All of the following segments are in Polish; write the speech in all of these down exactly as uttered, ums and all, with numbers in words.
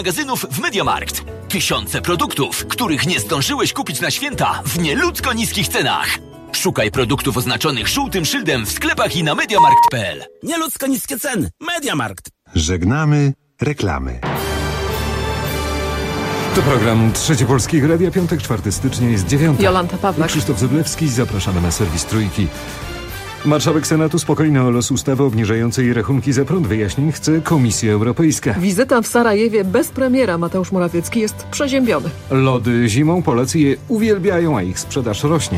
Magazynów w MediaMarkt. Tysiące produktów, których nie zdążyłeś kupić na święta w nieludzko niskich cenach. Szukaj produktów oznaczonych żółtym szyldem w sklepach i na mediamarkt kropka p l. Nieludzko niskie ceny. MediaMarkt. Żegnamy reklamy. To program Trzecie Polskiego Radia, piątek, czwartego stycznia, jest dziewiąta. Jolanta Pawlak. Krzysztof Zyblewski, zapraszamy na serwis Trójki. Marszałek Senatu spokojny o los ustawy obniżającej rachunki za prąd. Wyjaśnień chce Komisja Europejska. Wizyta w Sarajewie bez premiera. Mateusz Morawiecki jest przeziębiony. Lody zimą, Polacy je uwielbiają, a ich sprzedaż rośnie.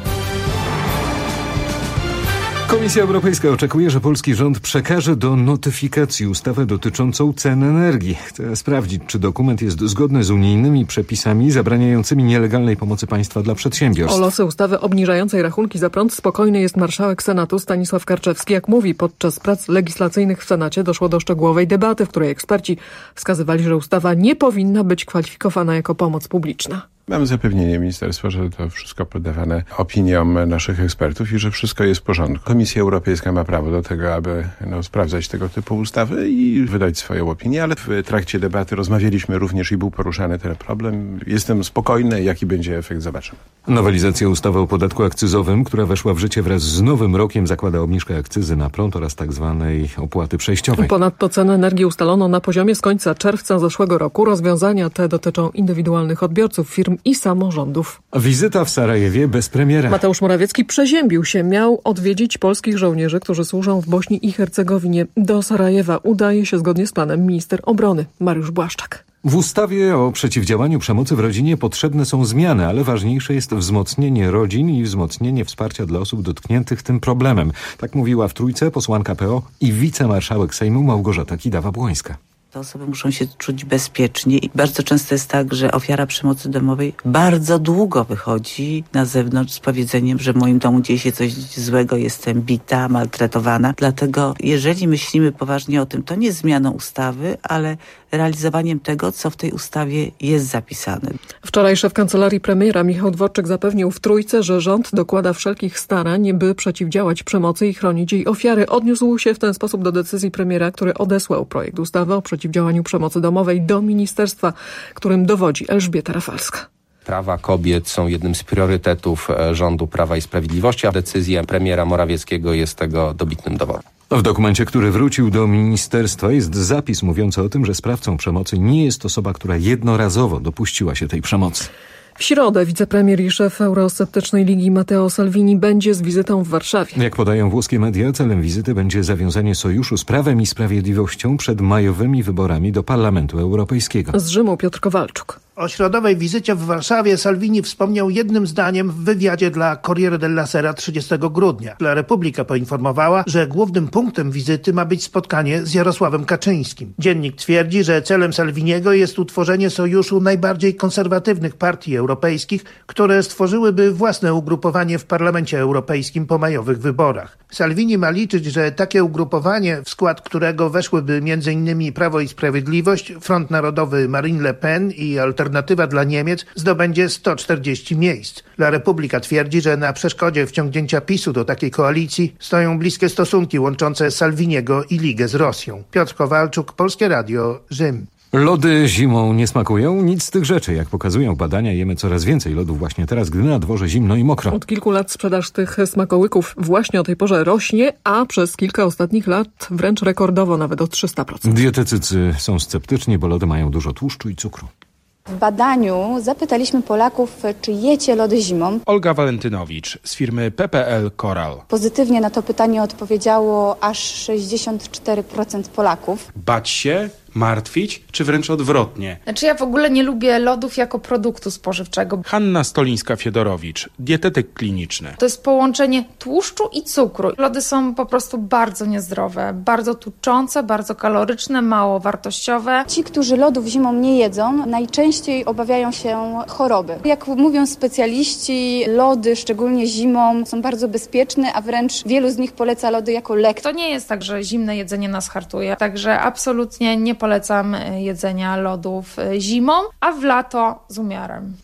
Komisja Europejska oczekuje, że polski rząd przekaże do notyfikacji ustawę dotyczącą cen energii. Chce sprawdzić, czy dokument jest zgodny z unijnymi przepisami zabraniającymi nielegalnej pomocy państwa dla przedsiębiorstw. O losy ustawy obniżającej rachunki za prąd spokojny jest marszałek Senatu Stanisław Karczewski. Jak mówi, podczas prac legislacyjnych w Senacie doszło do szczegółowej debaty, w której eksperci wskazywali, że ustawa nie powinna być kwalifikowana jako pomoc publiczna. Mamy zapewnienie ministerstwa, że to wszystko poddawane opiniom naszych ekspertów i że wszystko jest w porządku. Komisja Europejska ma prawo do tego, aby no, sprawdzać tego typu ustawy i wydać swoją opinię, ale w trakcie debaty rozmawialiśmy również i był poruszany ten problem. Jestem spokojny, jaki będzie efekt, zobaczymy. Nowelizacja ustawy o podatku akcyzowym, która weszła w życie wraz z nowym rokiem, zakłada obniżkę akcyzy na prąd oraz tak zwanej opłaty przejściowej. Ponadto cenę energii ustalono na poziomie z końca czerwca zeszłego roku. Rozwiązania te dotyczą indywidualnych odbiorców, firm i samorządów. Wizyta w Sarajewie bez premiera. Mateusz Morawiecki przeziębił się. Miał odwiedzić polskich żołnierzy, którzy służą w Bośni i Hercegowinie. Do Sarajewa udaje się zgodnie z planem minister obrony Mariusz Błaszczak. W ustawie o przeciwdziałaniu przemocy w rodzinie potrzebne są zmiany, ale ważniejsze jest wzmocnienie rodzin i wzmocnienie wsparcia dla osób dotkniętych tym problemem. Tak mówiła w Trójce posłanka P O i wicemarszałek Sejmu Małgorzata Kidawa-Błońska. Te osoby muszą się czuć bezpiecznie i bardzo często jest tak, że ofiara przemocy domowej bardzo długo wychodzi na zewnątrz z powiedzeniem, że w moim domu dzieje się coś złego, jestem bita, maltretowana. Dlatego jeżeli myślimy poważnie o tym, to nie zmianą ustawy, ale realizowaniem tego, co w tej ustawie jest zapisane. Wczoraj szef kancelarii premiera Michał Dworczyk zapewnił w Trójce, że rząd dokłada wszelkich starań, by przeciwdziałać przemocy i chronić jej ofiary. Odniósł się w ten sposób do decyzji premiera, który odesłał projekt ustawy o przeciwdziałaniu przemocy domowej do ministerstwa, którym dowodzi Elżbieta Rafalska. Prawa kobiet są jednym z priorytetów rządu Prawa i Sprawiedliwości, a decyzja premiera Morawieckiego jest tego dobitnym dowodem. W dokumencie, który wrócił do ministerstwa, jest zapis mówiący o tym, że sprawcą przemocy nie jest osoba, która jednorazowo dopuściła się tej przemocy. W środę wicepremier i szef eurosceptycznej Ligi Matteo Salvini będzie z wizytą w Warszawie. Jak podają włoskie media, celem wizyty będzie zawiązanie sojuszu z Prawem i Sprawiedliwością przed majowymi wyborami do Parlamentu Europejskiego. Z Rzymu Piotr Kowalczuk. O środowej wizycie w Warszawie Salvini wspomniał jednym zdaniem w wywiadzie dla Corriere della Sera trzydziestego grudnia. La Repubblica poinformowała, że głównym punktem wizyty ma być spotkanie z Jarosławem Kaczyńskim. Dziennik twierdzi, że celem Salviniego jest utworzenie sojuszu najbardziej konserwatywnych partii europejskich, które stworzyłyby własne ugrupowanie w Parlamencie Europejskim po majowych wyborach. Salvini ma liczyć, że takie ugrupowanie, w skład którego weszłyby między innymi Prawo i Sprawiedliwość, Front Narodowy Marine Le Pen i Alternatywa dla Niemiec, zdobędzie sto czterdzieści miejsc. La Repubblica twierdzi, że na przeszkodzie wciągnięcia PiSu do takiej koalicji stoją bliskie stosunki łączące Salviniego i Ligę z Rosją. Piotr Kowalczuk, Polskie Radio, Rzym. Lody zimą nie smakują? Nic z tych rzeczy. Jak pokazują badania, jemy coraz więcej lodów właśnie teraz, gdy na dworze zimno i mokro. Od kilku lat sprzedaż tych smakołyków właśnie o tej porze rośnie, a przez kilka ostatnich lat wręcz rekordowo, nawet o trzysta procent. Dietetycy są sceptyczni, bo lody mają dużo tłuszczu i cukru. W badaniu zapytaliśmy Polaków, czy jecie lody zimą. Olga Walentynowicz z firmy P P L Coral. Pozytywnie na to pytanie odpowiedziało aż sześćdziesiąt cztery procent Polaków. Bać się, martwić, czy wręcz odwrotnie? Znaczy ja w ogóle nie lubię lodów jako produktu spożywczego. Hanna Stolińska-Fiedorowicz, dietetyk kliniczny. To jest połączenie tłuszczu i cukru. Lody są po prostu bardzo niezdrowe, bardzo tuczące, bardzo kaloryczne, mało wartościowe. Ci, którzy lodów zimą nie jedzą, najczęściej obawiają się choroby. Jak mówią specjaliści, lody, szczególnie zimą, są bardzo bezpieczne, a wręcz wielu z nich poleca lody jako lek. To nie jest tak, że zimne jedzenie nas hartuje, także absolutnie nie polecam jedzenia lodów zimą, a w lato z umiarem.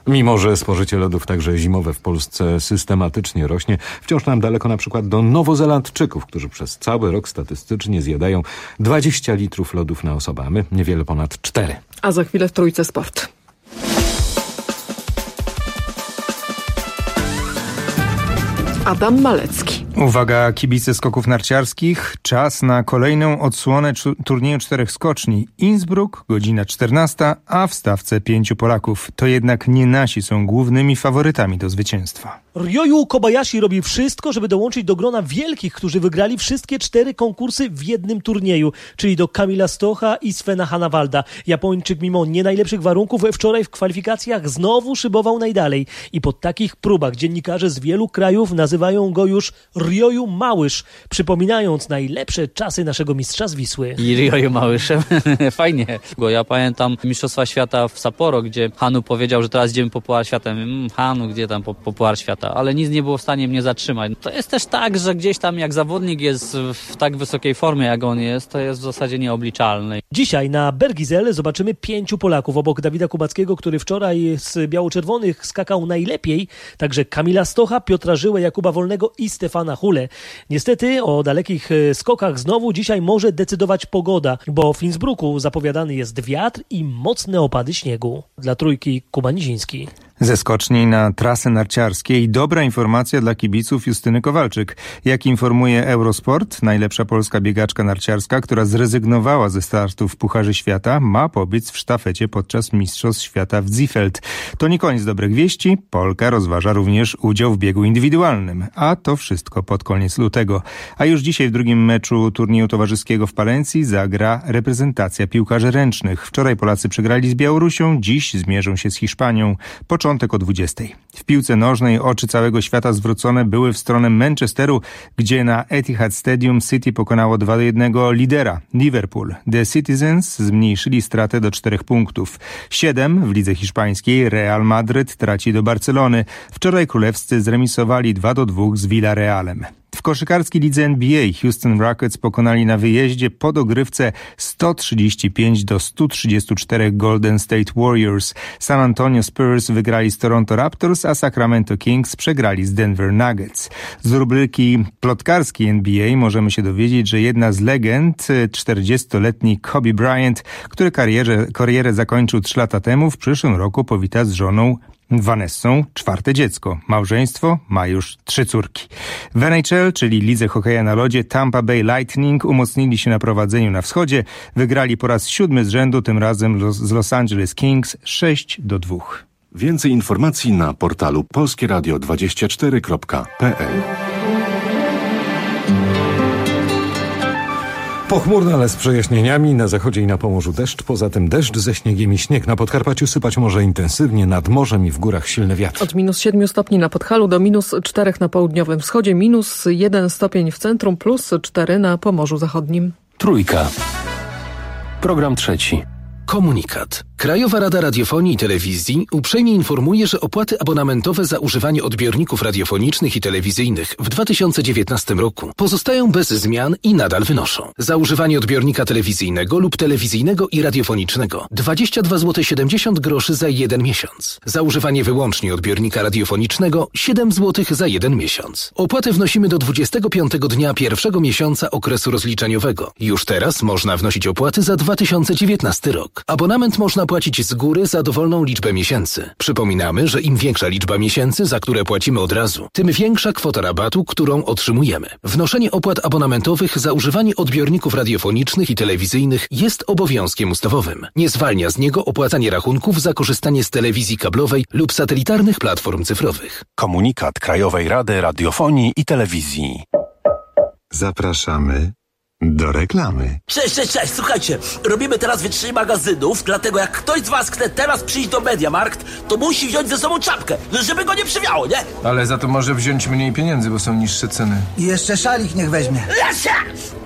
Mimo że spożycie lodów także zimowe w Polsce systematycznie rośnie, wciąż nam daleko na przykład do Nowozelandczyków, którzy przez cały rok statystycznie zjadają dwadzieścia litrów lodów na osobę, a my niewiele ponad cztery. A za chwilę w Trójce Sport. Adam Malecki. Uwaga, kibice skoków narciarskich. Czas na kolejną odsłonę turnieju czterech skoczni. Innsbruck, godzina czternasta, a w stawce pięciu Polaków. To jednak nie nasi są głównymi faworytami do zwycięstwa. Ryoyu Kobayashi robi wszystko, żeby dołączyć do grona wielkich, którzy wygrali wszystkie cztery konkursy w jednym turnieju, czyli do Kamila Stocha i Svena Hanawalda. Japończyk mimo nie najlepszych warunków wczoraj w kwalifikacjach znowu szybował najdalej. I po takich próbach dziennikarze z wielu krajów nazywają go już Ryoyu Małysz, przypominając najlepsze czasy naszego mistrza z Wisły. I Ryoyu Małyszem? Fajnie. Bo ja pamiętam Mistrzostwa Świata w Sapporo, gdzie Hanu powiedział, że teraz idziemy po Puchar Świata. Mm, Hanu, gdzie tam po, po Puchar Świata? Ale nic nie było w stanie mnie zatrzymać. To jest też tak, że gdzieś tam jak zawodnik jest w tak wysokiej formie, jak on jest, to jest w zasadzie nieobliczalny. Dzisiaj na Bergizel zobaczymy pięciu Polaków. Obok Dawida Kubackiego, który wczoraj z biało-czerwonych skakał najlepiej, także Kamila Stocha, Piotra Żyłę, Jakuba Wolnego i Stefana Hulę. Niestety o dalekich skokach znowu dzisiaj może decydować pogoda, bo w Innsbrucku zapowiadany jest wiatr i mocne opady śniegu. Dla Trójki Kuba Niziński. Ze skoczni na trasy narciarskie i dobra informacja dla kibiców Justyny Kowalczyk. Jak informuje Eurosport, najlepsza polska biegaczka narciarska, która zrezygnowała ze startu w Pucharze Świata, ma pobiec w sztafecie podczas Mistrzostw Świata w Ziefeld. To nie koniec dobrych wieści. Polka rozważa również udział w biegu indywidualnym. A to wszystko pod koniec lutego. A już dzisiaj w drugim meczu turnieju towarzyskiego w Palencji zagra reprezentacja piłkarzy ręcznych. Wczoraj Polacy przegrali z Białorusią, dziś zmierzą się z Hiszpanią. Początek o dwudziestej. W piłce nożnej oczy całego świata zwrócone były w stronę Manchesteru, gdzie na Etihad Stadium City pokonało dwa do jednego lidera Liverpool. The Citizens zmniejszyli stratę do czterech punktów. Siedem w lidze hiszpańskiej Real Madryt traci do Barcelony. Wczoraj królewscy zremisowali dwa do dwóch z Villarrealem. W koszykarskiej lidze N B A Houston Rockets pokonali na wyjeździe po dogrywce sto trzydzieści pięć do stu trzydziestu czterech Golden State Warriors. San Antonio Spurs wygrali z Toronto Raptors, a Sacramento Kings przegrali z Denver Nuggets. Z rubryki plotkarskiej N B A możemy się dowiedzieć, że jedna z legend, czterdziestoletni Kobe Bryant, który karierę, karierę zakończył trzy lata temu, w przyszłym roku powita z żoną Vanessą czwarte dziecko. Małżeństwo ma już trzy córki. W N H L, czyli lidze hokeja na lodzie, Tampa Bay Lightning umocnili się na prowadzeniu na wschodzie. Wygrali po raz siódmy z rzędu, tym razem z Los Angeles Kings sześć do dwóch. Więcej informacji na portalu polskie radio dwadzieścia cztery kropka p l. Pochmurno, ale z przejaśnieniami. Na zachodzie i na Pomorzu deszcz. Poza tym deszcz ze śniegiem i śnieg. Na Podkarpaciu sypać może intensywnie, nad morzem i w górach silny wiatr. Od minus siedmiu stopni na Podhalu do minus czterech na południowym wschodzie, minus jeden stopień w centrum, plus cztery na Pomorzu Zachodnim. Trójka. Program trzeci. Komunikat. Krajowa Rada Radiofonii i Telewizji uprzejmie informuje, że opłaty abonamentowe za używanie odbiorników radiofonicznych i telewizyjnych w dwa tysiące dziewiętnastym roku pozostają bez zmian i nadal wynoszą. Za używanie odbiornika telewizyjnego lub telewizyjnego i radiofonicznego dwadzieścia dwa złote siedemdziesiąt groszy za jeden miesiąc. Za używanie wyłącznie odbiornika radiofonicznego siedem złotych za jeden miesiąc. Opłaty wnosimy do dwudziestego piątego dnia pierwszego miesiąca okresu rozliczeniowego. Już teraz można wnosić opłaty za dwa tysiące dziewiętnasty rok. Abonament można płacić z góry za dowolną liczbę miesięcy. Przypominamy, że im większa liczba miesięcy, za które płacimy od razu, tym większa kwota rabatu, którą otrzymujemy. Wnoszenie opłat abonamentowych za używanie odbiorników radiofonicznych i telewizyjnych jest obowiązkiem ustawowym. Nie zwalnia z niego opłacanie rachunków za korzystanie z telewizji kablowej lub satelitarnych platform cyfrowych. Komunikat Krajowej Rady Radiofonii i Telewizji. Zapraszamy do reklamy. Cześć, cześć, cześć, słuchajcie, robimy teraz wytrzyj magazynów, dlatego jak ktoś z was chce teraz przyjść do Mediamarkt, to musi wziąć ze sobą czapkę, żeby go nie przywiało, nie? Ale za to może wziąć mniej pieniędzy, bo są niższe ceny. I jeszcze szalik niech weźmie. Lesia!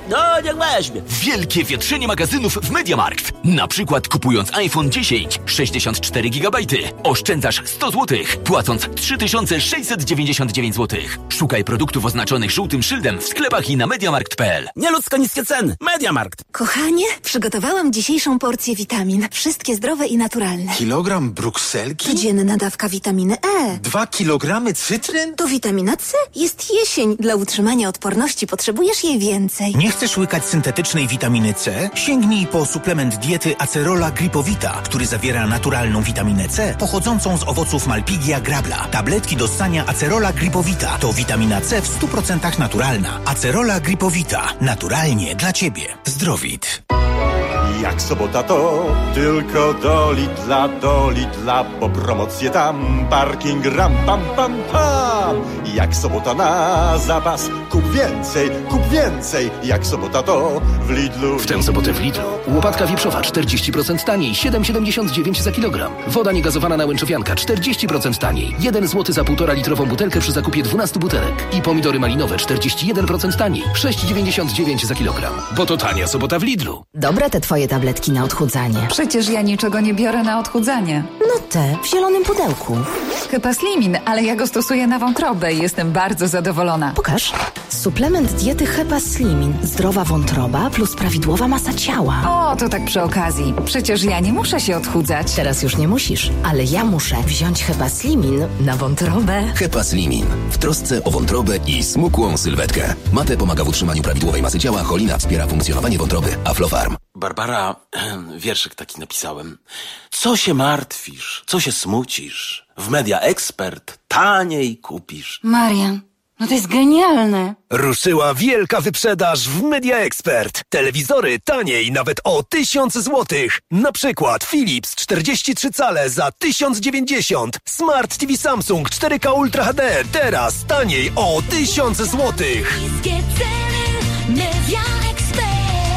No, niech weźmie. Wielkie wietrzenie magazynów w MediaMarkt. Na przykład kupując iPhone dziesięć, sześćdziesiąt cztery gigabajty, oszczędzasz sto złotych, płacąc trzy tysiące sześćset dziewięćdziesiąt dziewięć złotych. Szukaj produktów oznaczonych żółtym szyldem w sklepach i na mediamarkt kropka p l. Nieludzko niskie ceny. MediaMarkt. Kochanie, przygotowałam dzisiejszą porcję witamin. Wszystkie zdrowe i naturalne. Kilogram brukselki? Codzienna dawka witaminy E. Dwa kilogramy cytryn? To witamina C. Jest jesień. Dla utrzymania odporności potrzebujesz jej więcej. Nie chcesz łykać syntetycznej witaminy C? Sięgnij po suplement diety Acerola Gripowita, który zawiera naturalną witaminę C pochodzącą z owoców Malpighia grabla. Tabletki do ssania Acerola Gripowita to witamina C w stu procentach naturalna. Acerola Gripowita. Naturalnie dla Ciebie. Zdrowit. Jak sobota to tylko do Lidla, do Lidla, bo promocje tam, parking ram pam pam pam. Jak sobota na zapas, kup więcej, kup więcej. Jak sobota to w Lidlu. W tę sobotę w Lidlu łopatka wieprzowa czterdzieści procent taniej, siedem siedemdziesiąt dziewięć za kilogram. Woda niegazowana nałęczowianka czterdzieści procent taniej, jeden złoty za półtora litrową butelkę przy zakupie dwunastu butelek. I pomidory malinowe czterdzieści jeden procent taniej, sześć dziewięćdziesiąt dziewięć za kilogram. Bo to tania sobota w Lidlu. Dobre te twoje tabletki na odchudzanie. Przecież ja niczego nie biorę na odchudzanie. No te, w zielonym pudełku. Hepaslimin, ale ja go stosuję na wątrobę i jestem bardzo zadowolona. Pokaż. Suplement diety Hepaslimin. Zdrowa wątroba plus prawidłowa masa ciała. O, to tak przy okazji. Przecież ja nie muszę się odchudzać. Teraz już nie musisz, ale ja muszę wziąć Hepaslimin na wątrobę. Hepaslimin. W trosce o wątrobę i smukłą sylwetkę. Mate pomaga w utrzymaniu prawidłowej masy ciała, cholina wspiera funkcjonowanie wątroby. Aflofarm. Barbara, wierszyk taki napisałem. Co się martwisz? Co się smucisz? W Media Expert taniej kupisz. Marian, no to jest genialne. Ruszyła wielka wyprzedaż w Media Expert. Telewizory taniej nawet o tysiąc złotych. Na przykład Philips czterdzieści trzy cale za tysiąc dziewięćdziesiąt. Smart T V Samsung cztery K Ultra H D teraz taniej o tysiąc złotych. Media Expert.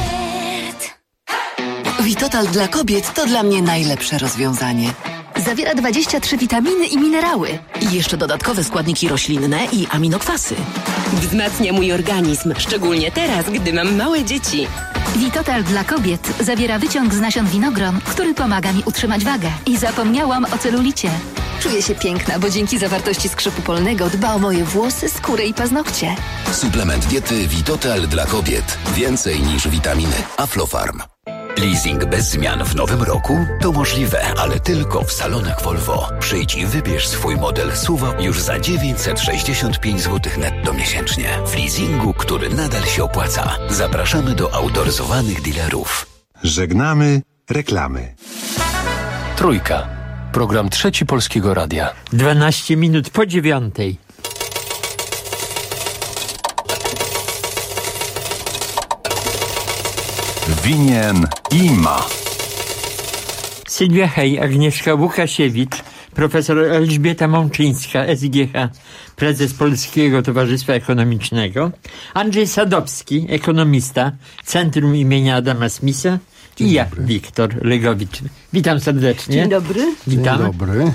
Vitotal dla kobiet to dla mnie najlepsze rozwiązanie. Zawiera dwadzieścia trzy witaminy i minerały. I jeszcze dodatkowe składniki roślinne i aminokwasy. Wzmacnia mój organizm, szczególnie teraz, gdy mam małe dzieci. Vitotal dla kobiet zawiera wyciąg z nasion winogron, który pomaga mi utrzymać wagę. I zapomniałam o celulicie. Czuję się piękna, bo dzięki zawartości skrzypu polnego dba o moje włosy, skórę i paznokcie. Suplement diety Vitotal dla kobiet. Więcej niż witaminy. Aflofarm. Leasing bez zmian w nowym roku? To możliwe, ale tylko w salonach Volvo. Przyjdź i wybierz swój model S U V już za dziewięćset sześćdziesiąt pięć złotych netto miesięcznie. W leasingu, który nadal się opłaca. Zapraszamy do autoryzowanych dealerów. Żegnamy reklamy. Trójka. Program Trzeci Polskiego Radia. dwanaście minut po dziewiątej. Winien i ma. Sylwia Hej, Agnieszka Łukasiewicz, profesor Elżbieta Mączyńska, S G H, prezes Polskiego Towarzystwa Ekonomicznego, Andrzej Sadowski, ekonomista, Centrum imienia Adama Smitha i ja, Wiktor Legowicz. Witam serdecznie. Dzień dobry. Witam. Dzień dobry.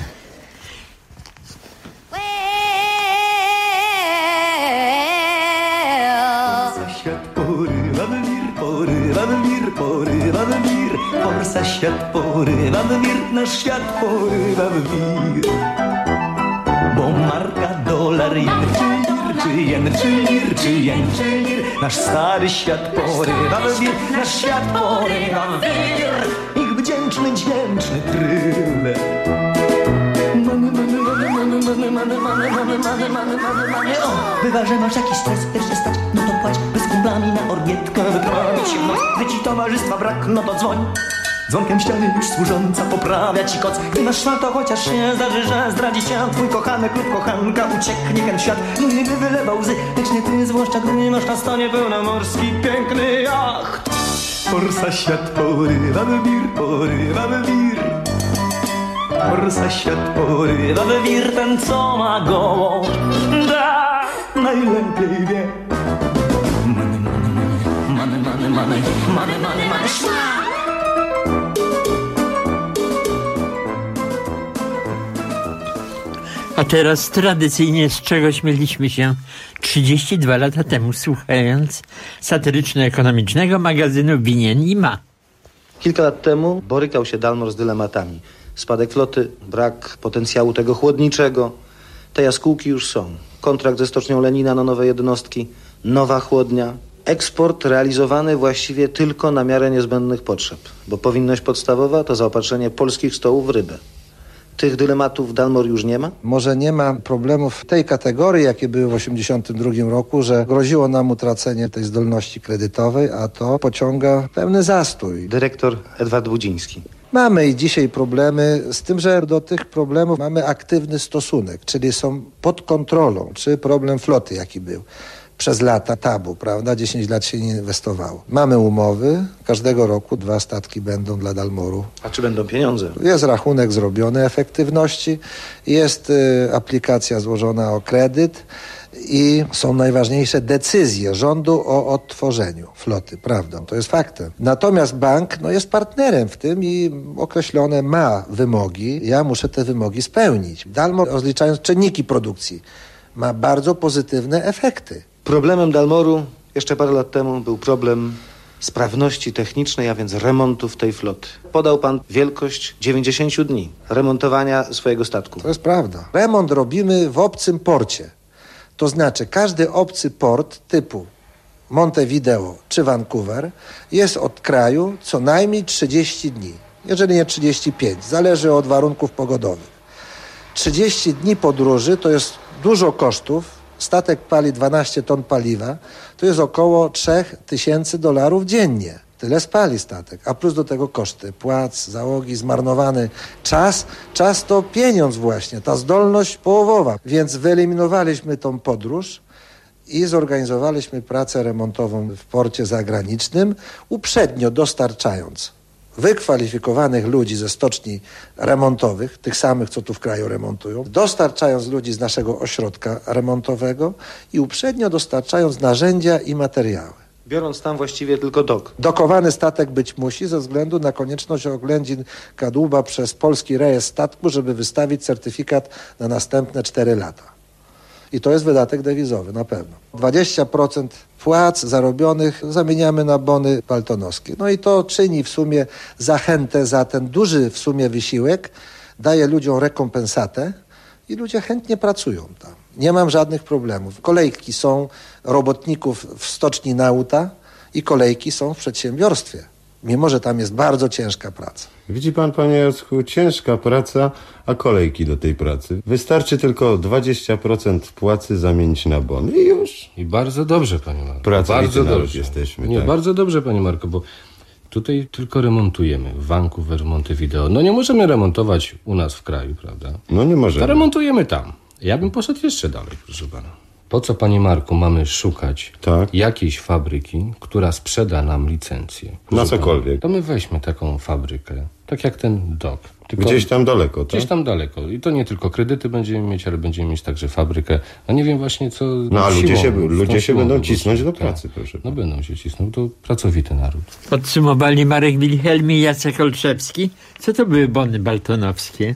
Forsa świat porywa w wir, nasz świat porywa w wir. Bo marka, dolar, jen, czy lir, czy jen, czy lir, czy jen, czy lir. Nasz stary świat porywa w wir, nasz świat porywa w wir. Ich wdzięczny, dźwięczny tryl. Mamy, mamy, mamy, mamy, mamy, mamy, mamy, mamy, mamy, mamy, mamy, mamy. O, bywa, że masz jakiś stres, chcesz się stać, no to płać. By z kumplami na orgietkę wyprawić się w noc. Gdy ci towarzystwa brak, no to dzwoń. Dzwonkiem ściany już służąca poprawia ci koc. Gdy masz szmal, to chociaż się zdarzy, że zdradzi cię twój kochanek lub kochanka. Ucieknie ten świat, inny by wylewał łzy, lecz nie ty, zwłaszcza gdy nie masz na stanie pełnomorski piękny jacht. Forsa świat porywa w wir, porywa w wir. Forsa świat porywa w wir, ten co ma gołą, da najlepiej wie. Many, many, many, many, many, many, many, many, many, szma! A teraz tradycyjnie z czego śmieliśmy się trzydzieści dwa lata temu, słuchając satyryczno-ekonomicznego magazynu Winien i Ma. Kilka lat temu borykał się Dalmor z dylematami. Spadek floty, brak potencjału tego chłodniczego. Te jaskółki już są. Kontrakt ze Stocznią Lenina na nowe jednostki, nowa chłodnia. Eksport realizowany właściwie tylko na miarę niezbędnych potrzeb, bo powinność podstawowa to zaopatrzenie polskich stołów w rybę. Tych dylematów Dalmor już nie ma? Może nie ma problemów tej kategorii, jakie były w osiemdziesiątym drugim roku, że groziło nam utracenie tej zdolności kredytowej, a to pociąga pewny zastój. Dyrektor Edward Budziński. Mamy i dzisiaj problemy z tym, że do tych problemów mamy aktywny stosunek, czyli są pod kontrolą, czy problem floty jaki był. Przez lata tabu, prawda? dziesięć lat się nie inwestowało. Mamy umowy, każdego roku dwa statki będą dla Dalmoru. A czy będą pieniądze? Jest rachunek zrobiony efektywności, jest y, aplikacja złożona o kredyt i są najważniejsze decyzje rządu o odtworzeniu floty, prawda? To jest faktem. Natomiast bank no, jest partnerem w tym i określone ma wymogi. Ja muszę te wymogi spełnić. Dalmor, rozliczając czynniki produkcji, ma bardzo pozytywne efekty. Problemem Dalmoru jeszcze parę lat temu był problem sprawności technicznej, a więc remontów tej floty. Podał pan wielkość dziewięćdziesiąt dni remontowania swojego statku. To jest prawda. Remont robimy w obcym porcie. To znaczy każdy obcy port typu Montevideo czy Vancouver jest od kraju co najmniej trzydzieści dni. Jeżeli nie trzydzieści pięć. Zależy od warunków pogodowych. trzydzieści dni podróży to jest dużo kosztów. Statek pali dwanaście ton paliwa, to jest około trzy tysiące dolarów dziennie. Tyle spali statek, a plus do tego koszty, płac, załogi, zmarnowany czas. Czas to pieniądz właśnie, ta zdolność połowowa. Więc wyeliminowaliśmy tą podróż i zorganizowaliśmy pracę remontową w porcie zagranicznym, uprzednio dostarczając wykwalifikowanych ludzi ze stoczni remontowych, tych samych, co tu w kraju remontują, dostarczając ludzi z naszego ośrodka remontowego i uprzednio dostarczając narzędzia i materiały. Biorąc tam właściwie tylko dok. Dokowany statek być musi ze względu na konieczność oględzin kadłuba przez polski rejestr statku, żeby wystawić certyfikat na następne cztery lata. I to jest wydatek dewizowy, na pewno. dwadzieścia procent płac zarobionych zamieniamy na bony baltonowskie. No i to czyni w sumie zachętę za ten duży w sumie wysiłek, daje ludziom rekompensatę i ludzie chętnie pracują tam. Nie mam żadnych problemów. Kolejki są robotników w stoczni Nauta i kolejki są w przedsiębiorstwie. Mimo że tam jest bardzo ciężka praca. Widzi pan, panie Jacku, ciężka praca, a kolejki do tej pracy. Wystarczy tylko dwadzieścia procent płacy zamienić na bony i już. I bardzo dobrze, panie Marku. Pracowity naród jesteśmy. Nie, tak. bardzo dobrze, panie Marku, bo tutaj tylko remontujemy. Vancouver, Montevideo. No nie możemy remontować u nas w kraju, prawda? No nie możemy. To remontujemy tam. Ja bym poszedł jeszcze dalej, proszę pana. Po co, panie Marku, mamy szukać tak. jakiejś fabryki, która sprzeda nam licencję? Na cokolwiek. To my weźmy taką fabrykę, tak jak ten dok. Tylko gdzieś tam daleko, tak? Gdzieś tam daleko. I to nie tylko kredyty będziemy mieć, ale będziemy mieć także fabrykę. No nie wiem właśnie co... No a ludzie siłą, się, ludzie się będą cisnąć do tak. pracy, proszę. No będą się cisnąć, to pracowity naród. Podsumowali Marek Wilhelm i Jacek Olszewski. Co to były bony baltonowskie?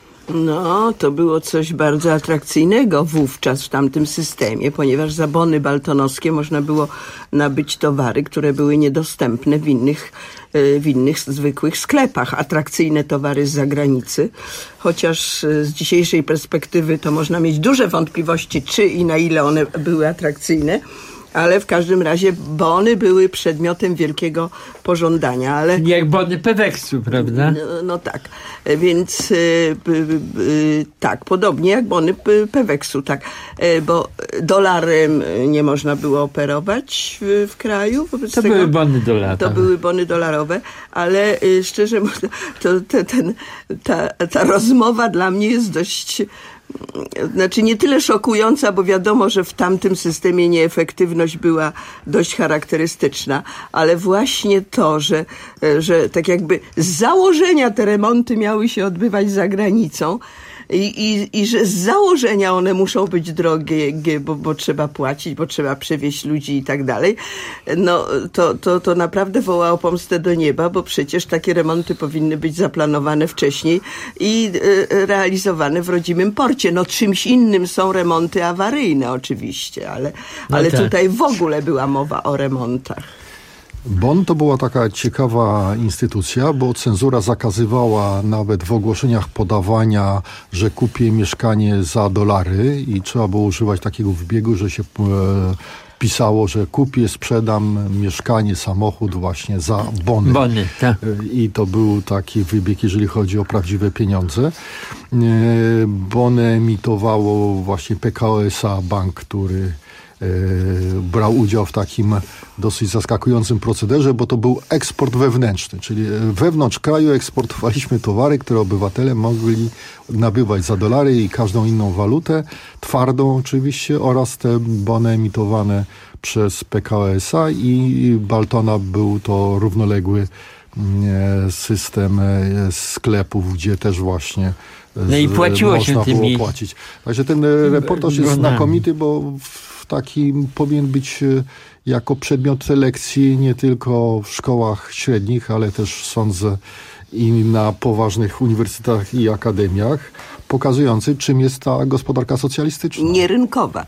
No, to było coś bardzo atrakcyjnego wówczas w tamtym systemie, ponieważ za bony baltonowskie można było nabyć towary, które były niedostępne w innych, w innych zwykłych sklepach. Atrakcyjne towary z zagranicy, chociaż z dzisiejszej perspektywy to można mieć duże wątpliwości, czy i na ile one były atrakcyjne. Ale w każdym razie bony były przedmiotem wielkiego pożądania. Ale... Jak bony Peweksu, prawda? No, no tak, więc y, y, y, tak, podobnie jak bony Peweksu, tak, y, bo dolarem nie można było operować w, w kraju. Wobec to tego, były bony dolarowe. To były bony dolarowe, ale y, szczerze mówiąc, to, to, ten, ta, ta rozmowa dla mnie jest dość... Znaczy nie tyle szokująca, bo wiadomo, że w tamtym systemie nieefektywność była dość charakterystyczna, ale właśnie to, że, że tak jakby z założenia te remonty miały się odbywać za granicą, I, i, i że z założenia one muszą być drogie, bo, bo trzeba płacić, bo trzeba przewieźć ludzi i tak dalej, no to, to, to naprawdę woła o pomstę do nieba, bo przecież takie remonty powinny być zaplanowane wcześniej i y, realizowane w rodzimym porcie. No czymś innym są remonty awaryjne oczywiście, ale, No ale tak. tutaj w ogóle była mowa o remontach. Bon to była taka ciekawa instytucja, bo cenzura zakazywała nawet w ogłoszeniach podawania, że kupię mieszkanie za dolary i trzeba było używać takiego wybiegu, że się e, pisało, że kupię, sprzedam mieszkanie, samochód właśnie za bony. Bony, tak. I to był taki wybieg, jeżeli chodzi o prawdziwe pieniądze. E, bony emitowało właśnie P K O S A, bank, który brał udział w takim dosyć zaskakującym procederze, bo to był eksport wewnętrzny, czyli wewnątrz kraju eksportowaliśmy towary, które obywatele mogli nabywać za dolary i każdą inną walutę, twardą oczywiście, oraz te bony emitowane przez P K O S A i Baltona był to równoległy system sklepów, gdzie też właśnie no i płaciło można się tymi... było płacić. Także ten reportaż jest znakomity, bo taki powinien być jako przedmiot lekcji nie tylko w szkołach średnich, ale też sądzę i na poważnych uniwersytetach i akademiach, pokazujący, czym jest ta gospodarka socjalistyczna. Nierynkowa.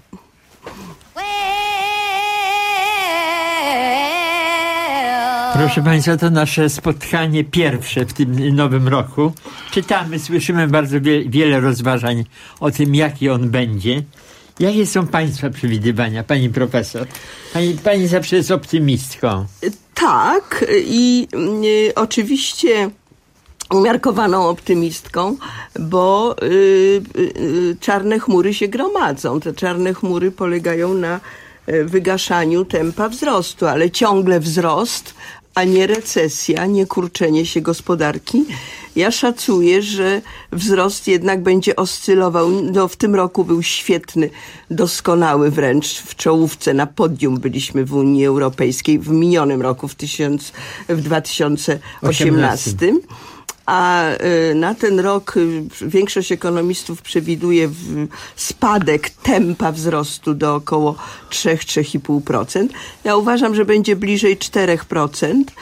Proszę Państwa, to nasze spotkanie pierwsze w tym nowym roku. Czytamy, słyszymy bardzo wie, wiele rozważań o tym, jaki on będzie. Jakie są Państwa przewidywania, Pani Profesor? Pani, pani zawsze jest optymistką. Tak i y, oczywiście umiarkowaną optymistką, bo y, y, czarne chmury się gromadzą. Te czarne chmury polegają na y, wygaszaniu tempa wzrostu, ale ciągle wzrost, a nie recesja, nie kurczenie się gospodarki. Ja szacuję, że wzrost jednak będzie oscylował. No, w tym roku był świetny, doskonały wręcz, w czołówce, na podium byliśmy w Unii Europejskiej w minionym roku, w, tysiąc, w dwa tysiące osiemnastym. A na ten rok większość ekonomistów przewiduje spadek tempa wzrostu do około trzy do trzech i pół procent. Ja uważam, że będzie bliżej cztery procent,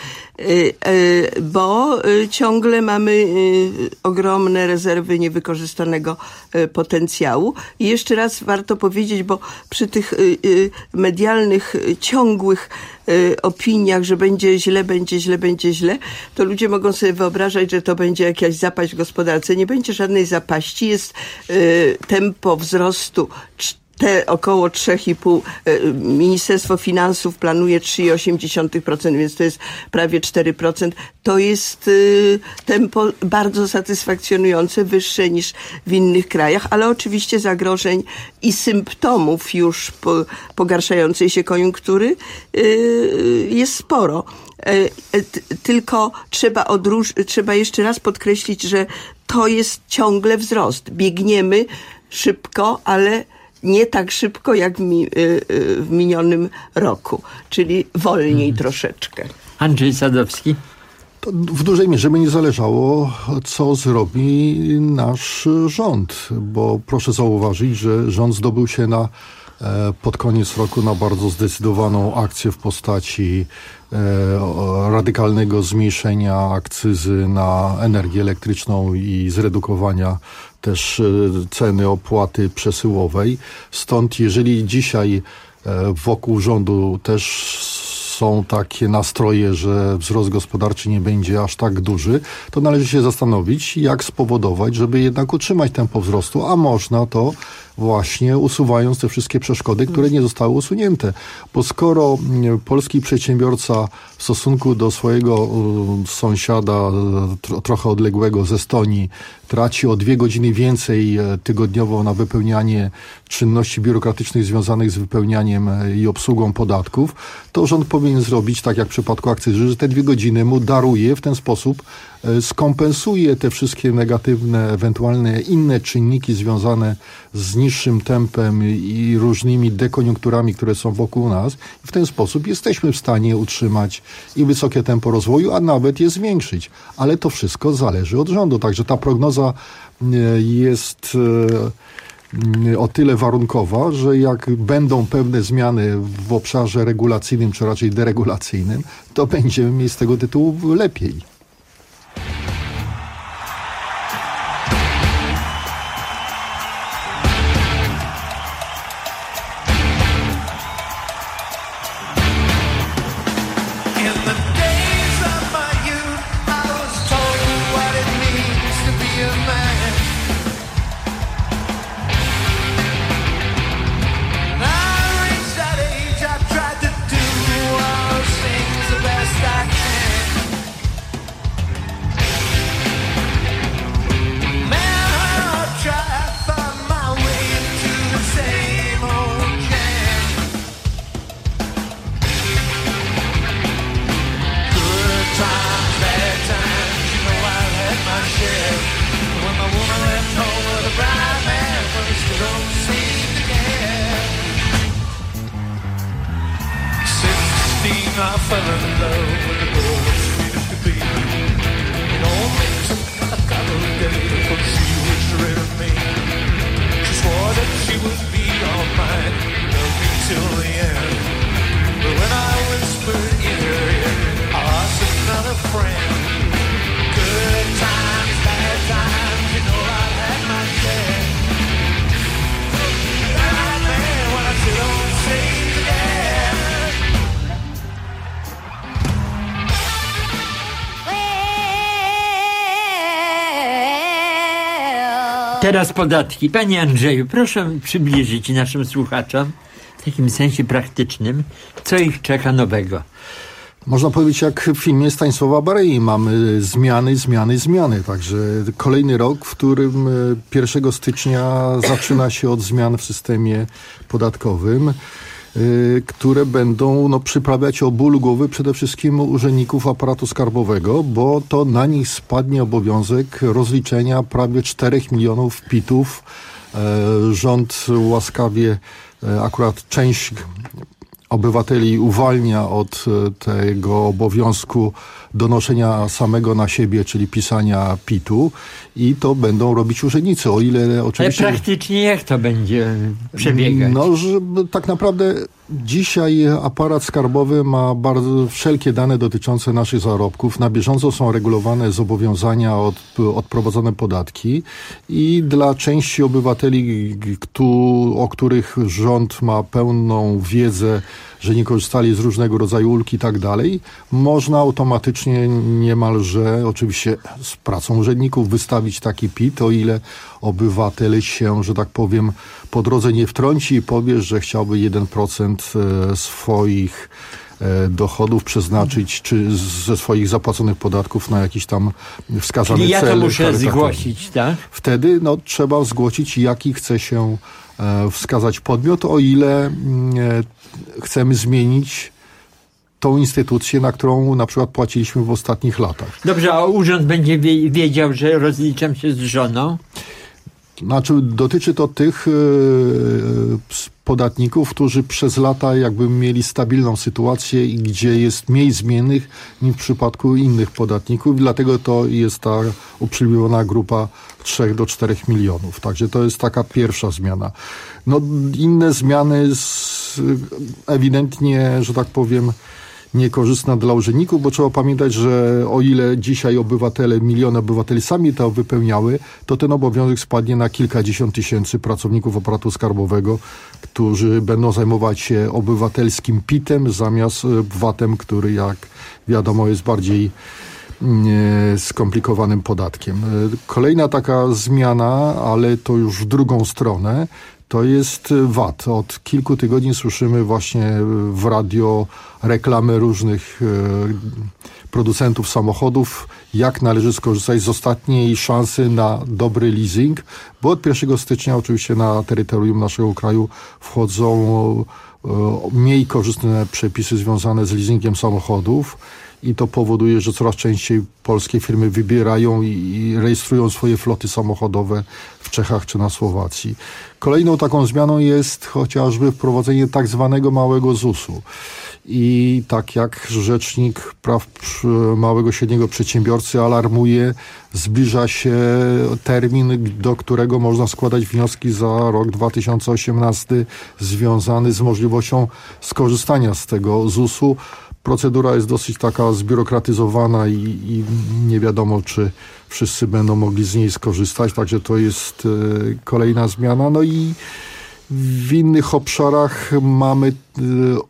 bo ciągle mamy ogromne rezerwy niewykorzystanego potencjału. I jeszcze raz warto powiedzieć, bo przy tych medialnych, ciągłych opiniach, że będzie źle, będzie źle, będzie źle, to ludzie mogą sobie wyobrażać, że to będzie jakaś zapaść w gospodarce. Nie będzie żadnej zapaści. Jest tempo wzrostu te około trzy i pół. Ministerstwo Finansów planuje trzy i osiem dziesiątych procent, więc to jest prawie cztery procent. To jest y, tempo bardzo satysfakcjonujące, wyższe niż w innych krajach, ale oczywiście zagrożeń i symptomów już po, pogarszającej się koniunktury y, jest sporo. Y, t, tylko trzeba, odróż- trzeba jeszcze raz podkreślić, że to jest ciągle wzrost. Biegniemy szybko, ale nie tak szybko jak mi, y, y, w minionym roku, czyli wolniej hmm. troszeczkę. Andrzej Sadowski. To w dużej mierze będzie zależało, co zrobi nasz rząd, bo proszę zauważyć, że rząd zdobył się na pod koniec roku na bardzo zdecydowaną akcję w postaci radykalnego zmniejszenia akcyzy na energię elektryczną i zredukowania też ceny opłaty przesyłowej. Stąd jeżeli dzisiaj wokół rządu też są takie nastroje, że wzrost gospodarczy nie będzie aż tak duży, to należy się zastanowić, jak spowodować, żeby jednak utrzymać tempo wzrostu, a można to właśnie usuwając te wszystkie przeszkody, które nie zostały usunięte. Bo skoro polski przedsiębiorca w stosunku do swojego sąsiada tro, trochę odległego z Estonii traci o dwie godziny więcej tygodniowo na wypełnianie czynności biurokratycznych związanych z wypełnianiem i obsługą podatków, to rząd powinien powinien zrobić, tak jak w przypadku akcyzy, że te dwie godziny mu daruje, w ten sposób skompensuje te wszystkie negatywne, ewentualne inne czynniki związane z niższym tempem i różnymi dekoniunkturami, które są wokół nas. I w ten sposób jesteśmy w stanie utrzymać i wysokie tempo rozwoju, a nawet je zwiększyć. Ale to wszystko zależy od rządu. Także ta prognoza jest o tyle warunkowa, że jak będą pewne zmiany w obszarze regulacyjnym, czy raczej deregulacyjnym, to będziemy mieć z tego tytułu lepiej. Teraz podatki. Panie Andrzeju, proszę przybliżyć naszym słuchaczom w takim sensie praktycznym, co ich czeka nowego. Można powiedzieć, jak w filmie Stanisława Barei, mamy zmiany, zmiany, zmiany. Także kolejny rok, w którym pierwszego stycznia zaczyna się od zmian w systemie podatkowym, które będą no, przyprawiać o ból głowy przede wszystkim urzędników aparatu skarbowego, bo to na nich spadnie obowiązek rozliczenia prawie czterech milionów pitów. Rząd łaskawie akurat część obywateli uwalnia od tego obowiązku donoszenia samego na siebie, czyli pisania pitu, i to będą robić urzędnicy, o ile oczywiście... Ale praktycznie jak to będzie przebiegać? No, że tak naprawdę dzisiaj aparat skarbowy ma bardzo wszelkie dane dotyczące naszych zarobków. Na bieżąco są regulowane zobowiązania, od, odprowadzone podatki i dla części obywateli, ktu, o których rząd ma pełną wiedzę, że nie korzystali z różnego rodzaju ulg i tak dalej, można automatycznie niemalże, oczywiście z pracą urzędników, wystawić taki pit, o ile obywatel się, że tak powiem, po drodze nie wtrąci i powie, że chciałby jeden procent swoich dochodów przeznaczyć, czy ze swoich zapłaconych podatków na jakiś tam wskazany Czyli ja cel. to muszę zgłosić, tak? Wtedy no, trzeba zgłosić, jaki chce się wskazać podmiot, o ile chcemy zmienić tą instytucję, na którą na przykład płaciliśmy w ostatnich latach. Dobrze, a urząd będzie wiedział, że rozliczam się z żoną? Znaczy, dotyczy to tych yy, podatników, którzy przez lata jakby mieli stabilną sytuację i gdzie jest mniej zmiennych niż w przypadku innych podatników. Dlatego to jest ta uprzywilejowana grupa trzech do czterech milionów. Także to jest taka pierwsza zmiana. No, inne zmiany z, ewidentnie, że tak powiem, niekorzystna dla urzędników, bo trzeba pamiętać, że o ile dzisiaj obywatele, miliony obywateli sami to wypełniały, to ten obowiązek spadnie na kilkadziesiąt tysięcy pracowników aparatu skarbowego, którzy będą zajmować się obywatelskim pitem zamiast vatem, który, jak wiadomo, jest bardziej skomplikowanym podatkiem. Kolejna taka zmiana, ale to już w drugą stronę, to jest V A T. Od kilku tygodni słyszymy właśnie w radio reklamy różnych e, producentów samochodów, jak należy skorzystać z ostatniej szansy na dobry leasing, bo od pierwszego stycznia oczywiście na terytorium naszego kraju wchodzą mniej korzystne przepisy związane z leasingiem samochodów i to powoduje, że coraz częściej polskie firmy wybierają i rejestrują swoje floty samochodowe w Czechach czy na Słowacji. Kolejną taką zmianą jest chociażby wprowadzenie tak zwanego małego zusu. I tak jak Rzecznik Praw Małego i Średniego Przedsiębiorcy alarmuje, zbliża się termin, do którego można składać wnioski za rok dwa tysiące osiemnasty związany z możliwością skorzystania z tego zusu. Procedura jest dosyć taka zbiurokratyzowana i, i nie wiadomo, czy wszyscy będą mogli z niej skorzystać, także to jest e, kolejna zmiana. No i w innych obszarach mamy e,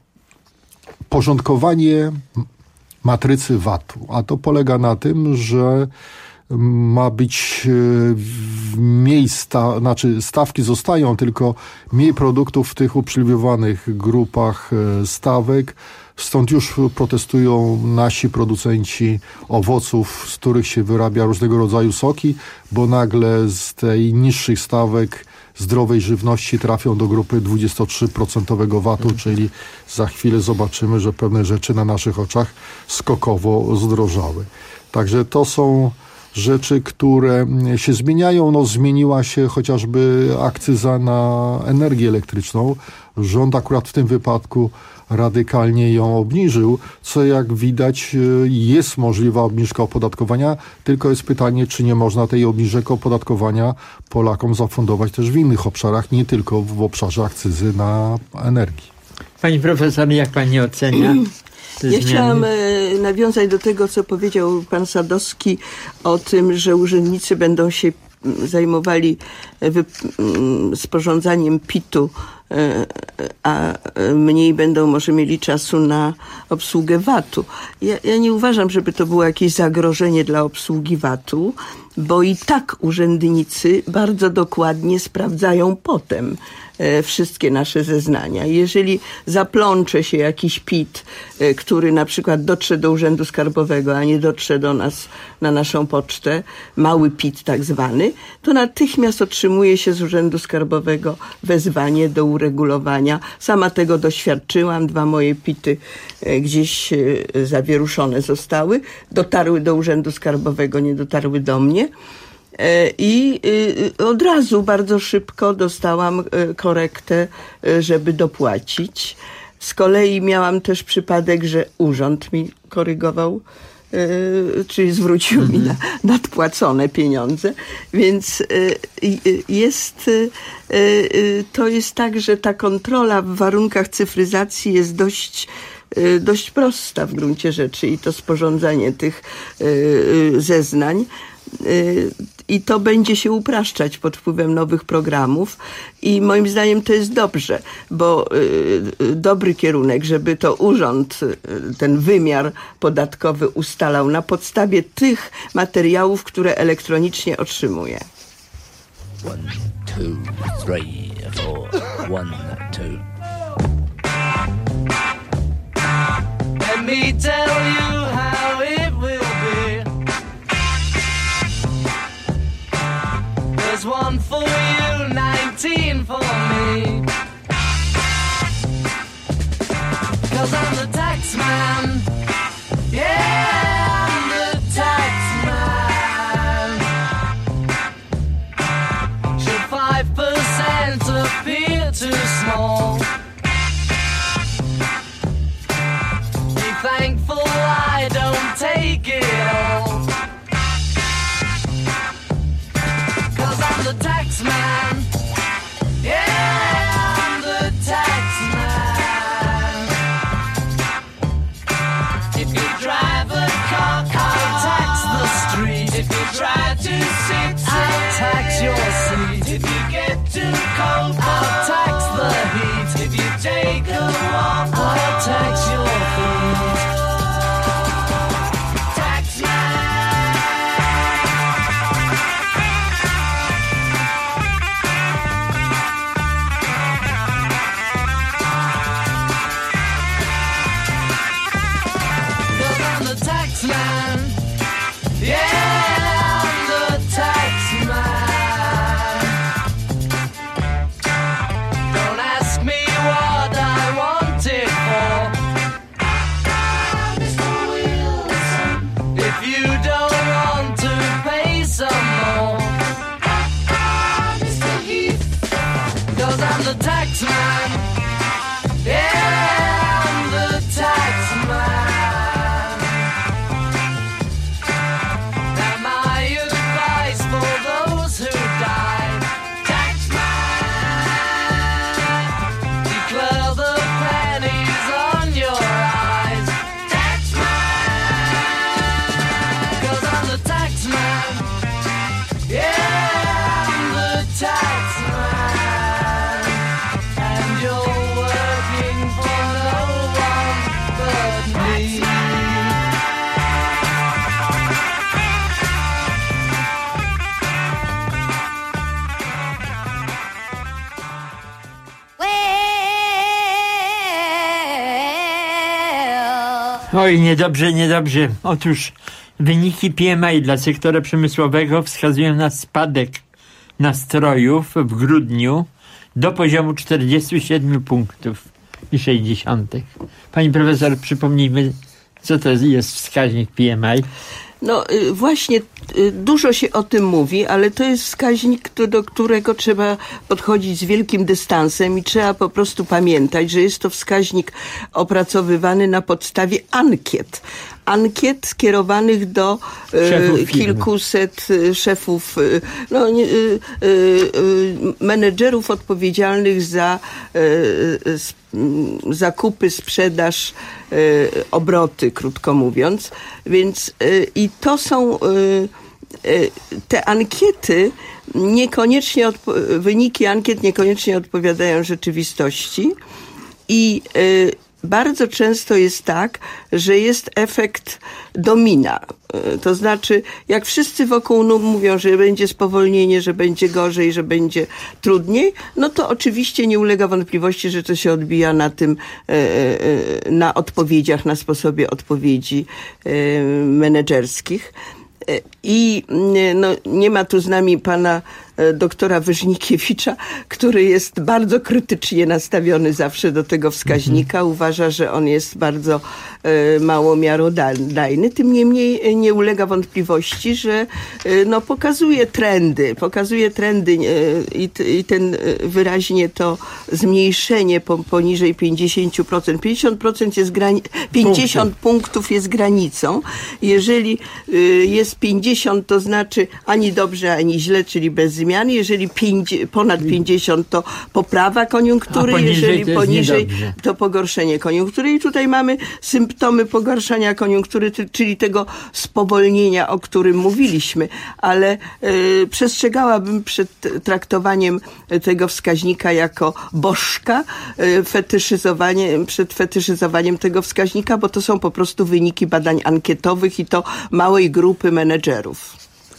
porządkowanie matrycy V A T-u, a to polega na tym, że ma być mniej, sta, znaczy stawki zostają, tylko mniej produktów w tych uprzywilejowanych grupach stawek. Stąd już protestują nasi producenci owoców, z których się wyrabia różnego rodzaju soki, bo nagle z tej niższych stawek zdrowej żywności trafią do grupy dwadzieścia trzy procent V A T-u, czyli za chwilę zobaczymy, że pewne rzeczy na naszych oczach skokowo zdrożały. Także to są rzeczy, które się zmieniają. No, zmieniła się chociażby akcyza na energię elektryczną. Rząd akurat w tym wypadku radykalnie ją obniżył, co jak widać jest możliwa obniżka opodatkowania, tylko jest pytanie, czy nie można tej obniżek opodatkowania Polakom zafundować też w innych obszarach, nie tylko w obszarze akcyzy na energię. Pani profesor, jak pani ocenia? Ja chciałam nawiązać do tego, co powiedział pan Sadowski o tym, że urzędnicy będą się zajmowali sporządzaniem pitu, a mniej będą może mieli czasu na obsługę V A T-u. Ja, ja nie uważam, żeby to było jakieś zagrożenie dla obsługi V A T-u, bo i tak urzędnicy bardzo dokładnie sprawdzają potem wszystkie nasze zeznania. Jeżeli zaplącze się jakiś PIT, który na przykład dotrze do Urzędu Skarbowego, a nie dotrze do nas na naszą pocztę, mały PIT tak zwany, to natychmiast otrzymuje się z Urzędu Skarbowego wezwanie do uregulowania. Sama tego doświadczyłam. Dwa moje PIT-y gdzieś zawieruszone zostały. Dotarły do Urzędu Skarbowego, nie dotarły do mnie. I od razu bardzo szybko dostałam korektę, żeby dopłacić. Z kolei miałam też przypadek, że urząd mi korygował, czyli zwrócił mi na nadpłacone pieniądze. Więc jest, to jest tak, że ta kontrola w warunkach cyfryzacji jest dość dość prosta w gruncie rzeczy i to sporządzanie tych zeznań. I to będzie się upraszczać pod wpływem nowych programów i moim zdaniem to jest dobrze, bo y, dobry kierunek, żeby to urząd, y, ten wymiar podatkowy ustalał na podstawie tych materiałów, które elektronicznie otrzymuje. One, two, three, four. One, two. Let me tell you how it will be. There's one for you, nineteen for me. 'Cause I'm the tax man. Yeah, I'm the tax man. Should five percent appear too small? Be thankful I don't take it all. 'Cause I'm the tax man. Oj, niedobrze, niedobrze. Otóż wyniki P M I dla sektora przemysłowego wskazują na spadek nastrojów w grudniu do poziomu czterdzieści siedem punktów i sześćdziesiąt. Pani profesor, przypomnijmy, co to jest wskaźnik P M I? No właśnie, dużo się o tym mówi, ale to jest wskaźnik, do którego trzeba podchodzić z wielkim dystansem i trzeba po prostu pamiętać, że jest to wskaźnik opracowywany na podstawie ankiet. Ankiet skierowanych do e, kilkuset szefów, no, e, e, menedżerów odpowiedzialnych za e, sp, zakupy, sprzedaż, e, obroty, krótko mówiąc. Więc e, i to są e, e, te ankiety niekoniecznie, odpo- wyniki ankiet niekoniecznie odpowiadają rzeczywistości i e, bardzo często jest tak, że jest efekt domina. To znaczy, jak wszyscy wokół no, mówią, że będzie spowolnienie, że będzie gorzej, że będzie trudniej, no to oczywiście nie ulega wątpliwości, że to się odbija na tym, na odpowiedziach, na sposobie odpowiedzi menedżerskich. I no, nie ma tu z nami pana doktora Wyżnikiewicza, który jest bardzo krytycznie nastawiony zawsze do tego wskaźnika. Mhm. Uważa, że on jest bardzo e, mało miarodajny. Tym niemniej nie ulega wątpliwości, że e, no, pokazuje trendy. Pokazuje trendy e, i, i ten wyraźnie to zmniejszenie po, poniżej pięćdziesiąt procent. pięćdziesiąt procent jest grani- pięćdziesiąt punktów jest granicą. Jeżeli e, jest pięćdziesiąt, to znaczy ani dobrze, ani źle, czyli bez zmian. Jeżeli pięć, ponad pięćdziesiąt, to poprawa koniunktury, jeżeli to poniżej, to pogorszenie koniunktury. I tutaj mamy symptomy pogorszenia koniunktury, czyli tego spowolnienia, o którym mówiliśmy. Ale y, przestrzegałabym przed traktowaniem tego wskaźnika jako bożka, y, fetyszyzowanie, przed fetyszyzowaniem tego wskaźnika, bo to są po prostu wyniki badań ankietowych i to małej grupy menedżerów.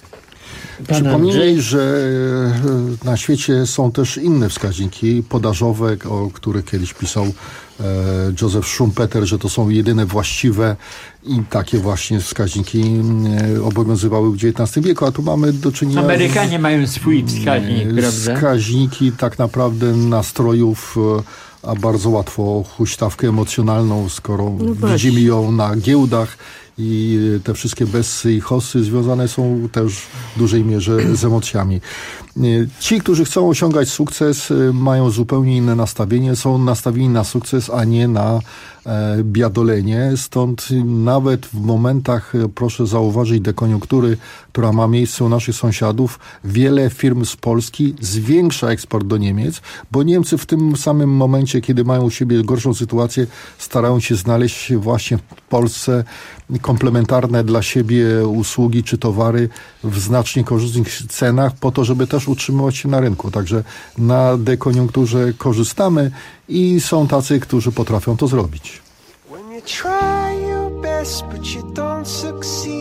Przypomnij, że na świecie są też inne wskaźniki podażowe, o których kiedyś pisał e, Joseph Schumpeter, że to są jedyne właściwe i takie właśnie wskaźniki e, obowiązywały w dziewiętnastym wieku, a tu mamy do czynienia... Amerykanie z, mają swój wskaźnik, e, prawda? Wskaźniki tak naprawdę nastrojów, e, a bardzo łatwo huśtawkę emocjonalną, skoro no widzimy ją na giełdach, i te wszystkie bessy i hossy związane są też w dużej mierze z emocjami. Ci, którzy chcą osiągać sukces, mają zupełnie inne nastawienie. Są nastawieni na sukces, a nie na e, biadolenie. Stąd nawet w momentach, proszę zauważyć, dekoniunktury, która ma miejsce u naszych sąsiadów, wiele firm z Polski zwiększa eksport do Niemiec, bo Niemcy w tym samym momencie, kiedy mają u siebie gorszą sytuację, starają się znaleźć właśnie w Polsce komplementarne dla siebie usługi czy towary w znacznie korzystnych cenach po to, żeby też utrzymywać się na rynku. Także na dekoniunkturze korzystamy i są tacy, którzy potrafią to zrobić. When you try your best, but you don't succeed.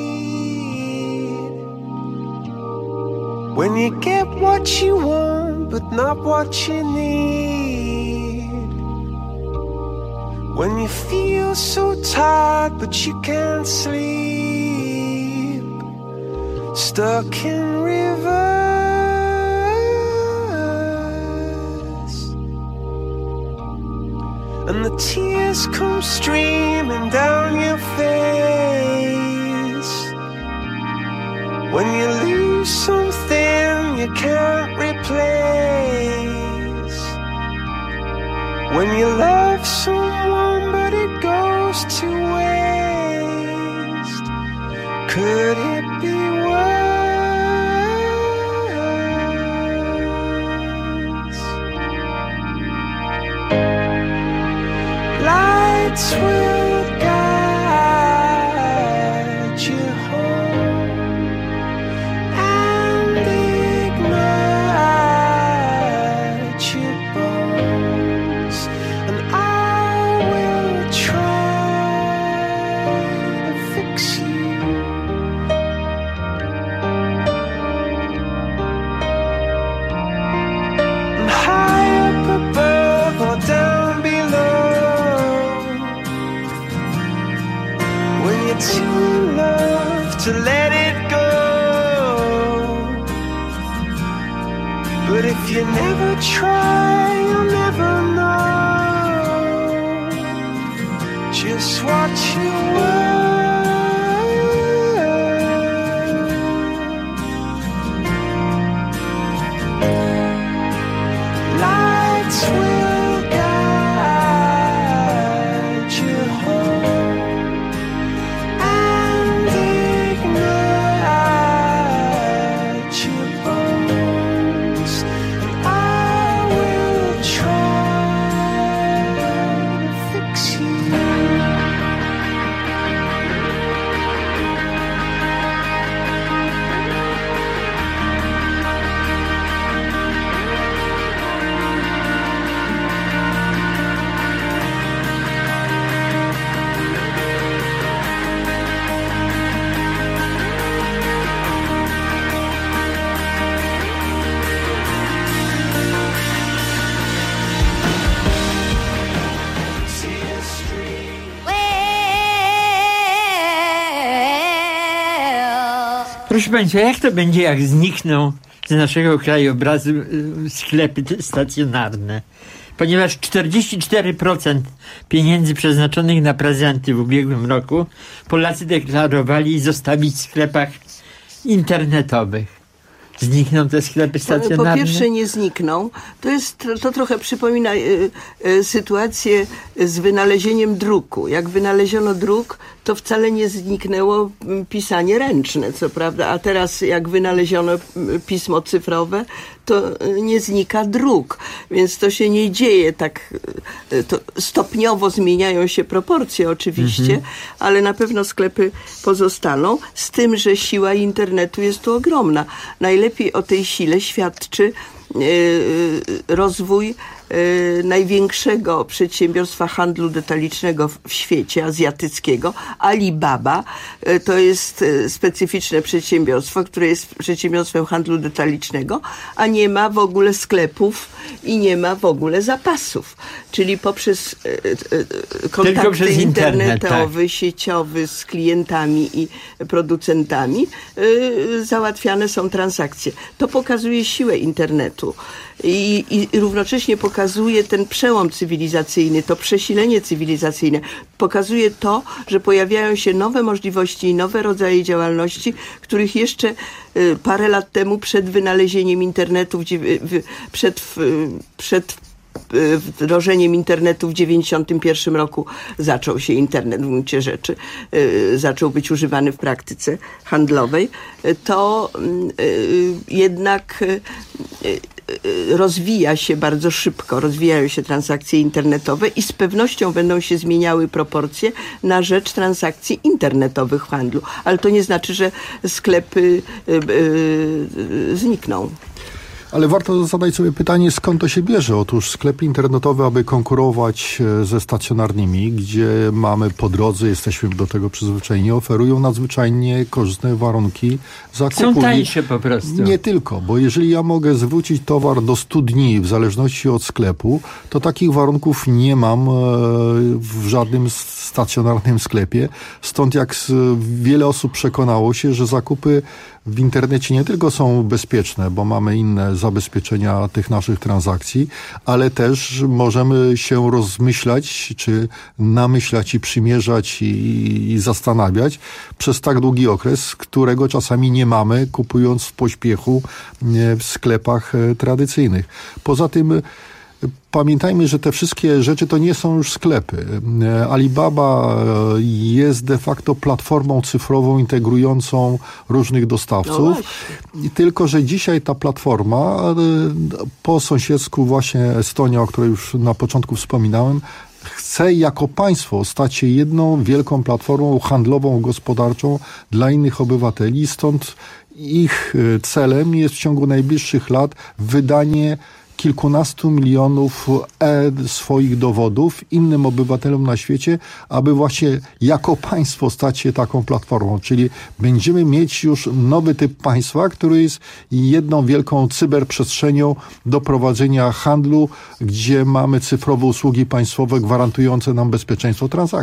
When you get what you want, but not what you need. When you feel so tired, but you can't sleep. Stuck in rivers, and the tears come streaming down your face. When you lose something you can't replace. When you love someone but it goes to waste. Could it be worse? Lights will guide you home and ignite your bones, and I will try to fix you. And high up above or down below, to let it go. But if you never try, you'll never know just what you want. Lights will guide you home and ignite your bones. And I will try to fix you. Proszę Państwa, jak to będzie, jak znikną z naszego krajobrazu sklepy stacjonarne? Ponieważ czterdzieści cztery procent pieniędzy przeznaczonych na prezenty w ubiegłym roku Polacy deklarowali zostawić w sklepach internetowych. Znikną te sklepy stacjonarne? Po pierwsze nie znikną. To jest, to trochę przypomina y, y, sytuację z wynalezieniem druku. Jak wynaleziono druk, to wcale nie zniknęło pisanie ręczne, co prawda, a teraz jak wynaleziono pismo cyfrowe, to nie znika druk. Więc to się nie dzieje tak, to stopniowo zmieniają się proporcje oczywiście, mhm. ale na pewno sklepy pozostaną, z tym, że siła internetu jest tu ogromna. Najlepiej o tej sile świadczy rozwój największego przedsiębiorstwa handlu detalicznego w świecie, azjatyckiego, Alibaba. To jest specyficzne przedsiębiorstwo, które jest przedsiębiorstwem handlu detalicznego, a nie ma w ogóle sklepów i nie ma w ogóle zapasów. Czyli poprzez kontakty przez internetowe, internet, tak. sieciowe z klientami i producentami załatwiane są transakcje. To pokazuje siłę internetu. I, i równocześnie pokazuje ten przełom cywilizacyjny, to przesilenie cywilizacyjne. Pokazuje to, że pojawiają się nowe możliwości i nowe rodzaje działalności, których jeszcze y, parę lat temu przed wynalezieniem internetu, w, w, przed, w, przed wdrożeniem internetu w dziewięćdziesiątym pierwszym roku zaczął się internet w gruncie rzeczy, y, zaczął być używany w praktyce handlowej, to y, jednak y, rozwija się bardzo szybko, rozwijają się transakcje internetowe i z pewnością będą się zmieniały proporcje na rzecz transakcji internetowych w handlu. Ale to nie znaczy, że sklepy y, y, znikną. Ale warto zadać sobie pytanie, skąd to się bierze. Otóż sklepy internetowe, aby konkurować ze stacjonarnymi, gdzie mamy po drodze, jesteśmy do tego przyzwyczajeni, oferują nadzwyczajnie korzystne warunki zakupu. Są tańsze po prostu. Nie tylko, bo jeżeli ja mogę zwrócić towar do stu dni w zależności od sklepu, to takich warunków nie mam w żadnym stacjonarnym sklepie. Stąd jak wiele osób przekonało się, że zakupy w internecie nie tylko są bezpieczne, bo mamy inne zabezpieczenia tych naszych transakcji, ale też możemy się rozmyślać, czy namyślać i przymierzać i, i zastanawiać przez tak długi okres, którego czasami nie mamy, kupując w pośpiechu w sklepach tradycyjnych. Poza tym pamiętajmy, że te wszystkie rzeczy to nie są już sklepy. Alibaba jest de facto platformą cyfrową integrującą różnych dostawców. No tylko że dzisiaj ta platforma po sąsiedzku właśnie Estonia, o której już na początku wspominałem, chce jako państwo stać się jedną wielką platformą handlową, gospodarczą dla innych obywateli. Stąd ich celem jest w ciągu najbliższych lat wydanie kilkunastu milionów e swoich dowodów innym obywatelom na świecie, aby właśnie jako państwo stać się taką platformą. Czyli będziemy mieć już nowy typ państwa, który jest jedną wielką cyberprzestrzenią do prowadzenia handlu, gdzie mamy cyfrowe usługi państwowe gwarantujące nam bezpieczeństwo transakcji.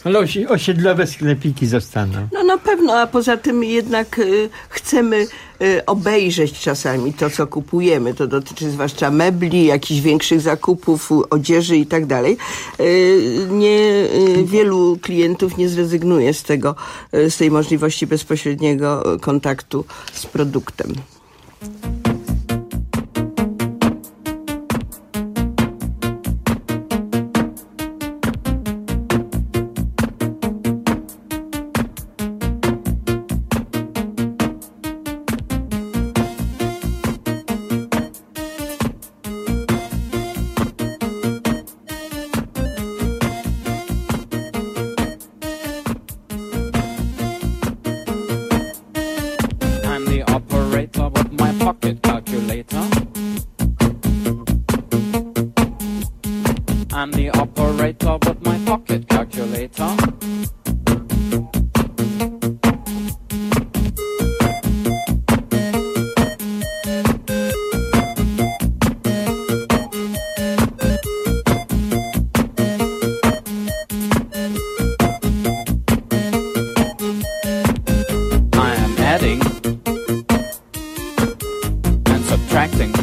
Ale osi- osiedlowe sklepiki zostaną. No na pewno, a poza tym jednak y, chcemy y, obejrzeć czasami to, co kupujemy. To dotyczy zwłaszcza mebli, jakichś większych zakupów, odzieży i tak dalej. Y, nie, y, wielu klientów nie zrezygnuje z tego, y, z tej możliwości bezpośredniego kontaktu z produktem. I'm the operator with my pocket calculator. I am adding and subtracting.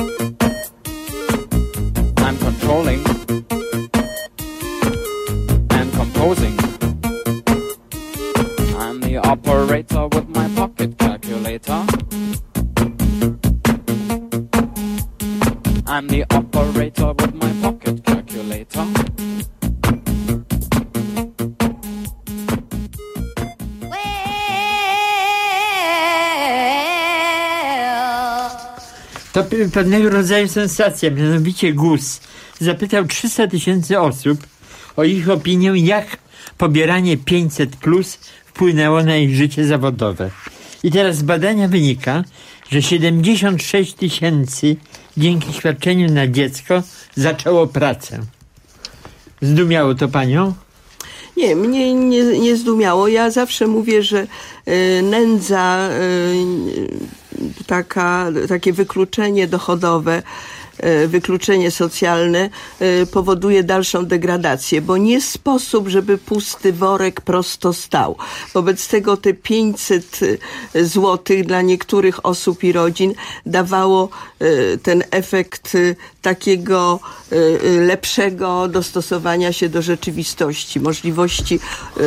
I'm controlling and composing. I'm the operator with my pocket calculator. I'm the operator with my pocket calculator. To pe- pewnego rodzaju sensacja, mianowicie G U S zapytał trzysta tysięcy osób o ich opinię, jak pobieranie pięćset plus wpłynęło na ich życie zawodowe. I teraz z badania wynika, że siedemdziesiąt sześć tysięcy dzięki świadczeniu na dziecko zaczęło pracę. Zdumiało to panią? Nie, mnie nie, nie zdumiało. Ja zawsze mówię, że y, nędza, y, taka, takie wykluczenie dochodowe, y, wykluczenie socjalne y, powoduje dalszą degradację, bo nie sposób, żeby pusty worek prosto stał. Wobec tego te pięćset złotych dla niektórych osób i rodzin dawało y, ten efekt y, takiego y, lepszego dostosowania się do rzeczywistości, możliwości y,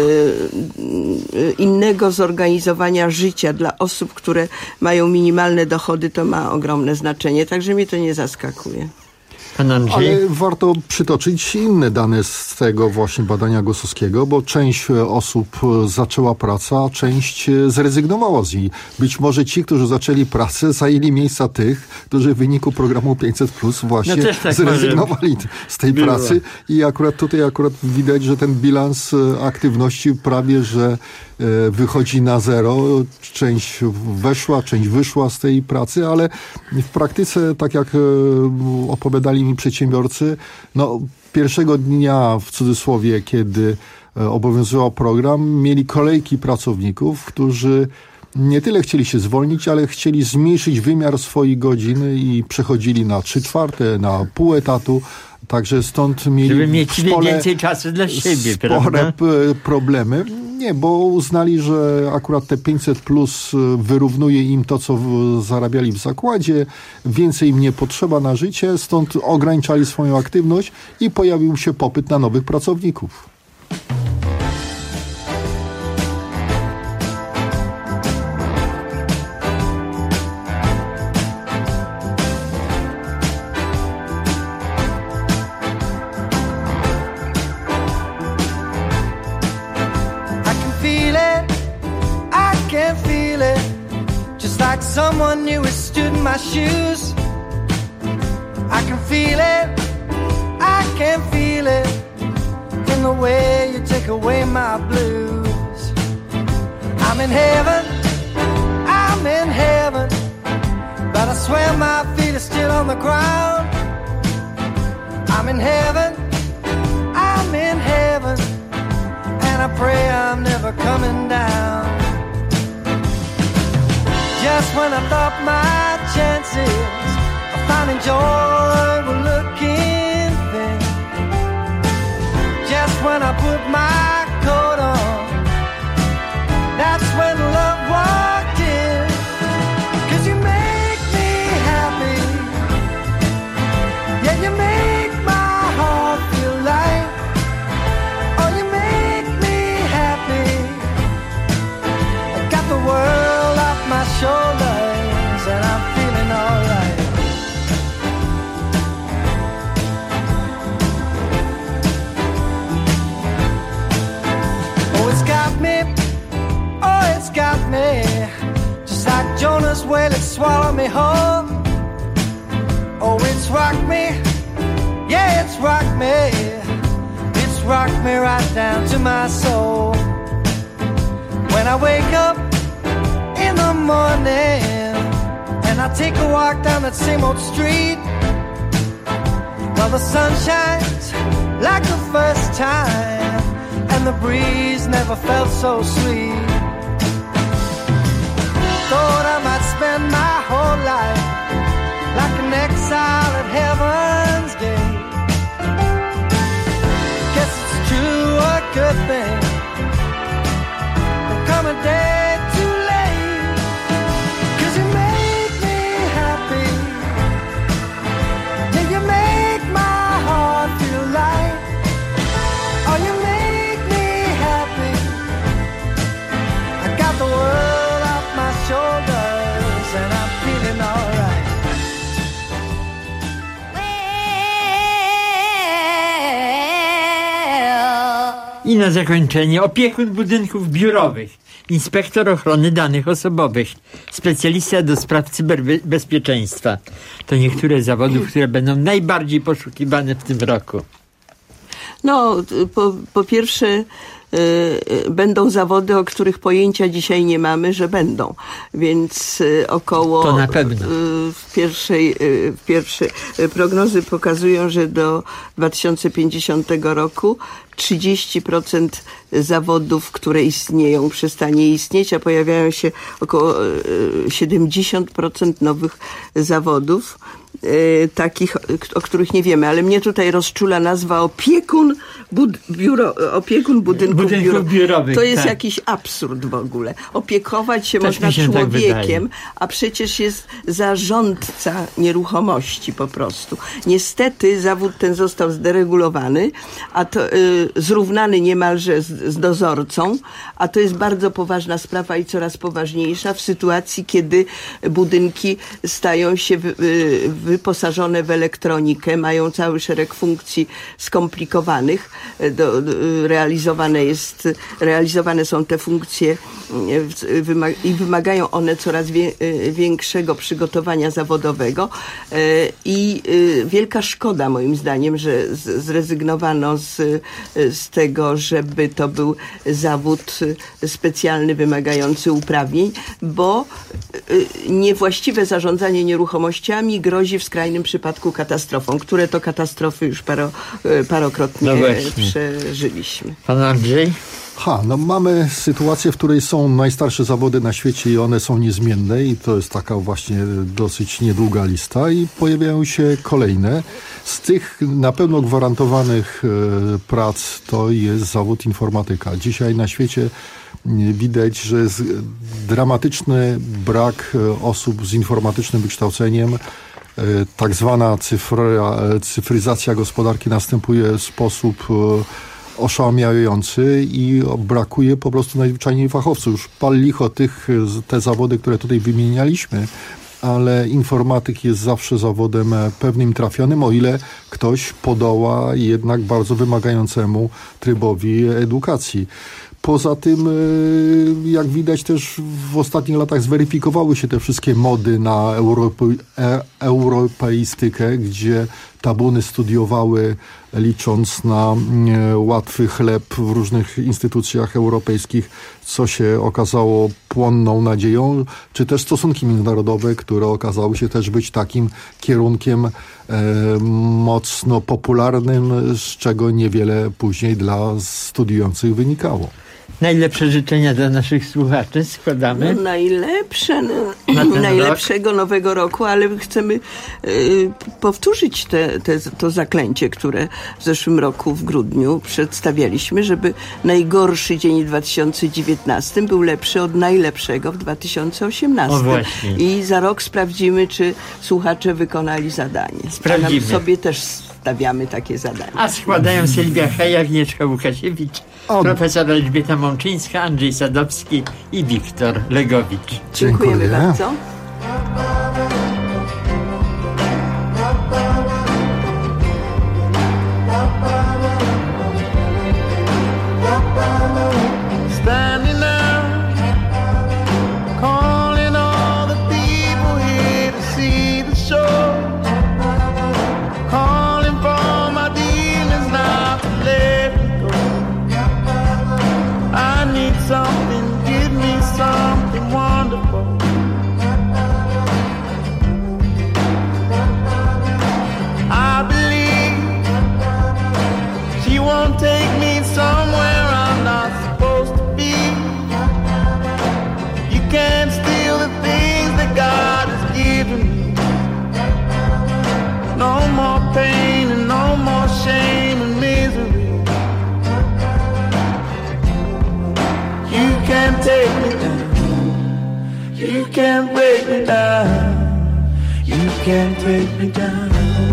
y, innego zorganizowania życia dla osób, które mają minimalne dochody, to ma ogromne znaczenie. Także mnie to nie zaskakuje. Pan Andrzej? Ale warto przytoczyć inne dane z tego właśnie badania gosowskiego, bo część osób zaczęła pracę, a część zrezygnowała z niej. Być może ci, którzy zaczęli pracę, zajęli miejsca tych, którzy w wyniku programu pięćset plus właśnie no tak zrezygnowali może. z tej Było. pracy. I akurat tutaj akurat widać, że ten bilans aktywności prawie, że wychodzi na zero. Część weszła, część wyszła z tej pracy, ale w praktyce, tak jak opowiadali mi przedsiębiorcy, no pierwszego dnia, w cudzysłowie, kiedy obowiązywał program, mieli kolejki pracowników, którzy nie tyle chcieli się zwolnić, ale chcieli zmniejszyć wymiar swoich godzin i przechodzili na trzy czwarte, na pół etatu. Także stąd mieli Żeby mieć w szkole więcej czasu dla siebie, spore prawda? p- problemy. Nie, bo uznali, że akurat te pięćset plus wyrównuje im to, co w, zarabiali w zakładzie. Więcej im nie potrzeba na życie, stąd ograniczali swoją aktywność i pojawił się popyt na nowych pracowników. Someone new has stood in my shoes. I can feel it, I can feel it in the way you take away my blues. I'm in heaven, I'm in heaven, but I swear my feet are still on the ground. I'm in heaven, I'm in heaven, and I pray I'm never coming down. Just when I thought my chances of finding joy were looking thin, just when I put my me. It's rocked me right down to my soul. When I wake up in the morning and I take a walk down that same old street, well, the sun shines like the first time, and the breeze never felt so sweet. Thought I might spend my whole life like an exile at heaven's gate. Guess it's true, a good thing. There'll come a day too late, 'cause you make me happy. Yeah, you make my heart feel light. Oh, you make me happy. I got the world off my shoulders and I'm feeling alright. I na zakończenie opiekun budynków biurowych, inspektor ochrony danych osobowych, specjalista do spraw cyberbezpieczeństwa. To niektóre zawodów, które będą najbardziej poszukiwane w tym roku. No, po, po pierwsze y, będą zawody, o których pojęcia dzisiaj nie mamy, że będą. Więc y, około... To na pewno. Y, w pierwszej, y, w pierwszej y, prognozy pokazują, że do dwa tysiące pięćdziesiątego roku trzydzieści procent zawodów, które istnieją, przestanie istnieć, a pojawiają się około siedemdziesiąt procent nowych zawodów, e, takich, o których nie wiemy. Ale mnie tutaj rozczula nazwa opiekun, bud, biuro, opiekun budynków, budynków biuro. biurowych. To jest tak. jakiś absurd w ogóle. Opiekować się Też można mi się człowiekiem, tak a przecież jest zarządca nieruchomości po prostu. Niestety zawód ten został zderegulowany, a to y, zrównany niemalże z, z dozorcą, a to jest bardzo poważna sprawa i coraz poważniejsza w sytuacji, kiedy budynki stają się wy, y, wyposażone w elektronikę, mają cały szereg funkcji skomplikowanych. Do, do, realizowane jest, realizowane są te funkcje y, wyma, i wymagają one coraz wie, y, większego przygotowania zawodowego y, i y, wielka szkoda moim zdaniem, że z, zrezygnowano z z tego, żeby to był zawód specjalny, wymagający uprawnień, bo niewłaściwe zarządzanie nieruchomościami grozi w skrajnym przypadku katastrofą, które to katastrofy już paro, parokrotnie no przeżyliśmy. Pan Andrzej? Ha, no mamy sytuację, w której są najstarsze zawody na świecie i one są niezmienne i to jest taka właśnie dosyć niedługa lista i pojawiają się kolejne. Z tych na pewno gwarantowanych e, prac to jest zawód informatyka. Dzisiaj na świecie widać, że jest dramatyczny brak osób z informatycznym wykształceniem. E, tak zwana cyfra, cyfryzacja gospodarki następuje w sposób e, oszałamiający i brakuje po prostu najzwyczajniej fachowców. Już pal licho tych, te zawody, które tutaj wymienialiśmy, ale informatyk jest zawsze zawodem pewnym trafionym, o ile ktoś podoła jednak bardzo wymagającemu trybowi edukacji. Poza tym, jak widać też w ostatnich latach zweryfikowały się te wszystkie mody na europe, e, europeistykę, gdzie tabuny studiowały licząc na e, łatwy chleb w różnych instytucjach europejskich, co się okazało płonną nadzieją, czy też stosunki międzynarodowe, które okazały się też być takim kierunkiem e, mocno popularnym, z czego niewiele później dla studiujących wynikało. Najlepsze życzenia dla naszych słuchaczy składamy. No, najlepsze, no, najlepszego rok. Nowego roku, ale chcemy y, powtórzyć te, te, to zaklęcie, które w zeszłym roku w grudniu przedstawialiśmy, żeby najgorszy dzień w dwa tysiące dziewiętnastym był lepszy od najlepszego w dwa tysiące osiemnastym. O właśnie. I za rok sprawdzimy, czy słuchacze wykonali zadanie. Sprawdzimy. A nam sobie też stawiamy takie zadanie. A składają Sylwia Hej, Agnieszka Łukasiewicz, o. profesor Elżbieta Mączyńska, Andrzej Sadowski i Wiktor Legowicz. Dziękujemy Dziękuję. bardzo. Standing now, calling all the people here to see the show. Calling for my dealings You can't break me down. You can't take me down.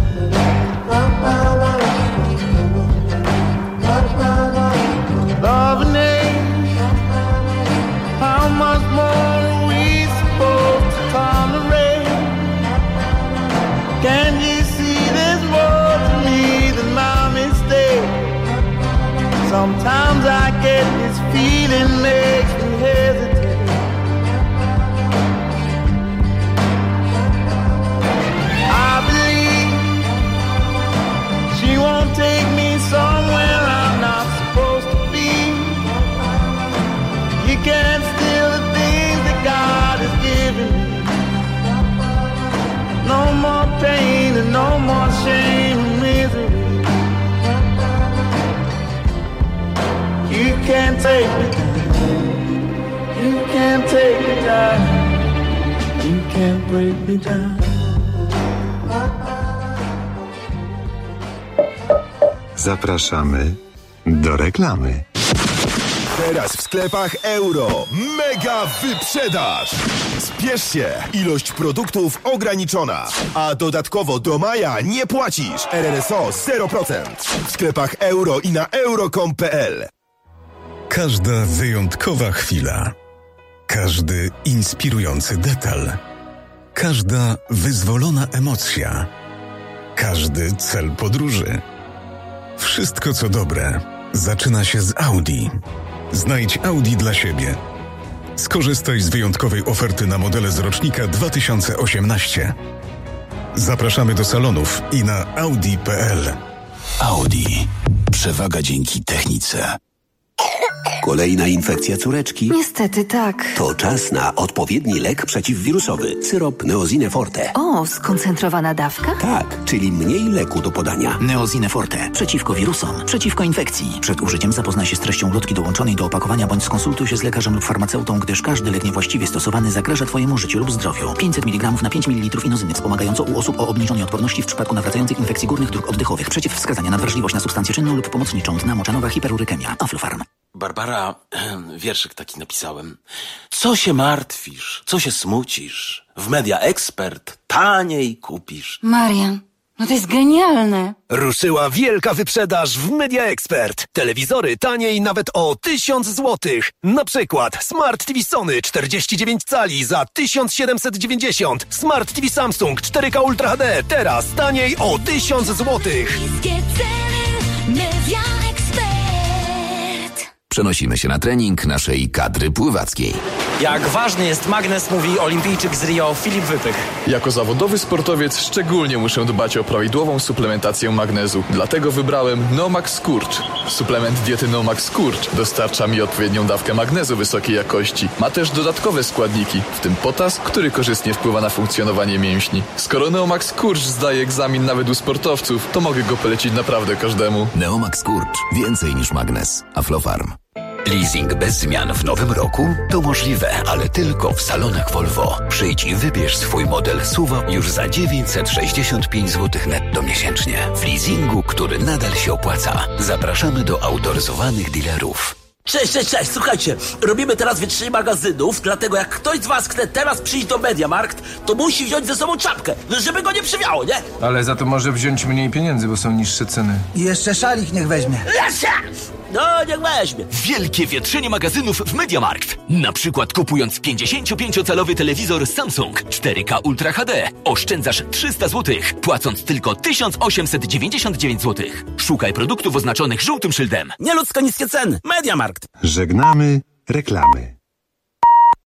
Loving it, how much more are we supposed to tolerate? Can you see there's more to me than my mistake? Sometimes I get this feeling makes me hesitate. I believe she won't take me somewhere I'm not supposed to be. You can't steal the things that God has given me. No more pain and no more shame and misery. You can't take me down. You can't take me down. You can't break me down. Zapraszamy do reklamy. Teraz w sklepach Euro. Mega wyprzedaż! Spiesz się! Ilość produktów ograniczona. A dodatkowo do maja nie płacisz. R R S O zero procent. W sklepach Euro i na euro kropka com kropka p l. Każda wyjątkowa chwila. Każdy inspirujący detal. Każda wyzwolona emocja. Każdy cel podróży. Wszystko co dobre zaczyna się z Audi. Znajdź Audi dla siebie. Skorzystaj z wyjątkowej oferty na modele z rocznika dwa tysiące osiemnaście. Zapraszamy do salonów i na audi kropka p l. Audi. Przewaga dzięki technice. Kolejna infekcja córeczki? Niestety tak. To czas na odpowiedni lek przeciwwirusowy. Syrop Neosine Forte. O, skoncentrowana dawka? Tak, czyli mniej leku do podania. Neosine Forte. Przeciwko wirusom, przeciwko infekcji. Przed użyciem zapoznaj się z treścią ulotki dołączonej do opakowania bądź skonsultuj się z lekarzem lub farmaceutą, gdyż każdy lek niewłaściwie stosowany zagraża Twojemu życiu lub zdrowiu. pięćset miligramów na pięć mililitrów inozyny wspomagająco u osób o obniżonej odporności w przypadku nawracających infekcji górnych dróg oddechowych. Przeciwwskazania na wrażliwość na substancję czynną lub pomocniczą. Dna moczanowa hiperurykemia. Aflofarm. Barbara, wierszyk taki napisałem. Co się martwisz? Co się smucisz? W Media Expert taniej kupisz. Marian, no to jest genialne. Ruszyła wielka wyprzedaż w Media Expert. Telewizory taniej nawet o tysiąc złotych. Na przykład Smart T V Sony czterdzieści dziewięć cali za tysiąc siedemset dziewięćdziesiąt. Smart T V Samsung cztery K Ultra H D teraz taniej o tysiąc złotych. Media Expert. Przenosimy się na trening naszej kadry pływackiej. Jak ważny jest magnes, mówi olimpijczyk z Rio Filip Wypych. Jako zawodowy sportowiec szczególnie muszę dbać o prawidłową suplementację magnezu. Dlatego wybrałem Nomax Skurcz. Suplement diety Nomax Skurcz dostarcza mi odpowiednią dawkę magnezu wysokiej jakości. Ma też dodatkowe składniki, w tym potas, który korzystnie wpływa na funkcjonowanie mięśni. Skoro Neomax Skurcz zdaje egzamin nawet u sportowców, to mogę go polecić naprawdę każdemu. Neomax Skurcz. Więcej niż magnes. Aflofarm. Leasing bez zmian w nowym roku? To możliwe, ale tylko w salonach Volvo. Przyjdź i wybierz swój model S U V już za dziewięćset sześćdziesiąt pięć złotych netto miesięcznie. W leasingu, który nadal się opłaca. Zapraszamy do autoryzowanych dealerów. Cześć, cześć, cześć, słuchajcie, robimy teraz wytrzyj magazynów, dlatego jak ktoś z was chce teraz przyjść do MediaMarkt, to musi wziąć ze sobą czapkę, żeby go nie przywiało, nie? Ale za to może wziąć mniej pieniędzy, bo są niższe ceny. I jeszcze szalik niech weźmie. No, niech weźmie. Wielkie wietrzenie magazynów w MediaMarkt. Na przykład kupując pięćdziesięciopięciocalowy telewizor Samsung cztery K Ultra H D oszczędzasz trzysta złotych, płacąc tylko tysiąc osiemset dziewięćdziesiąt dziewięć złotych. Szukaj produktów oznaczonych żółtym szyldem. Nieludzko niskie ceny. MediaMarkt. Żegnamy reklamy.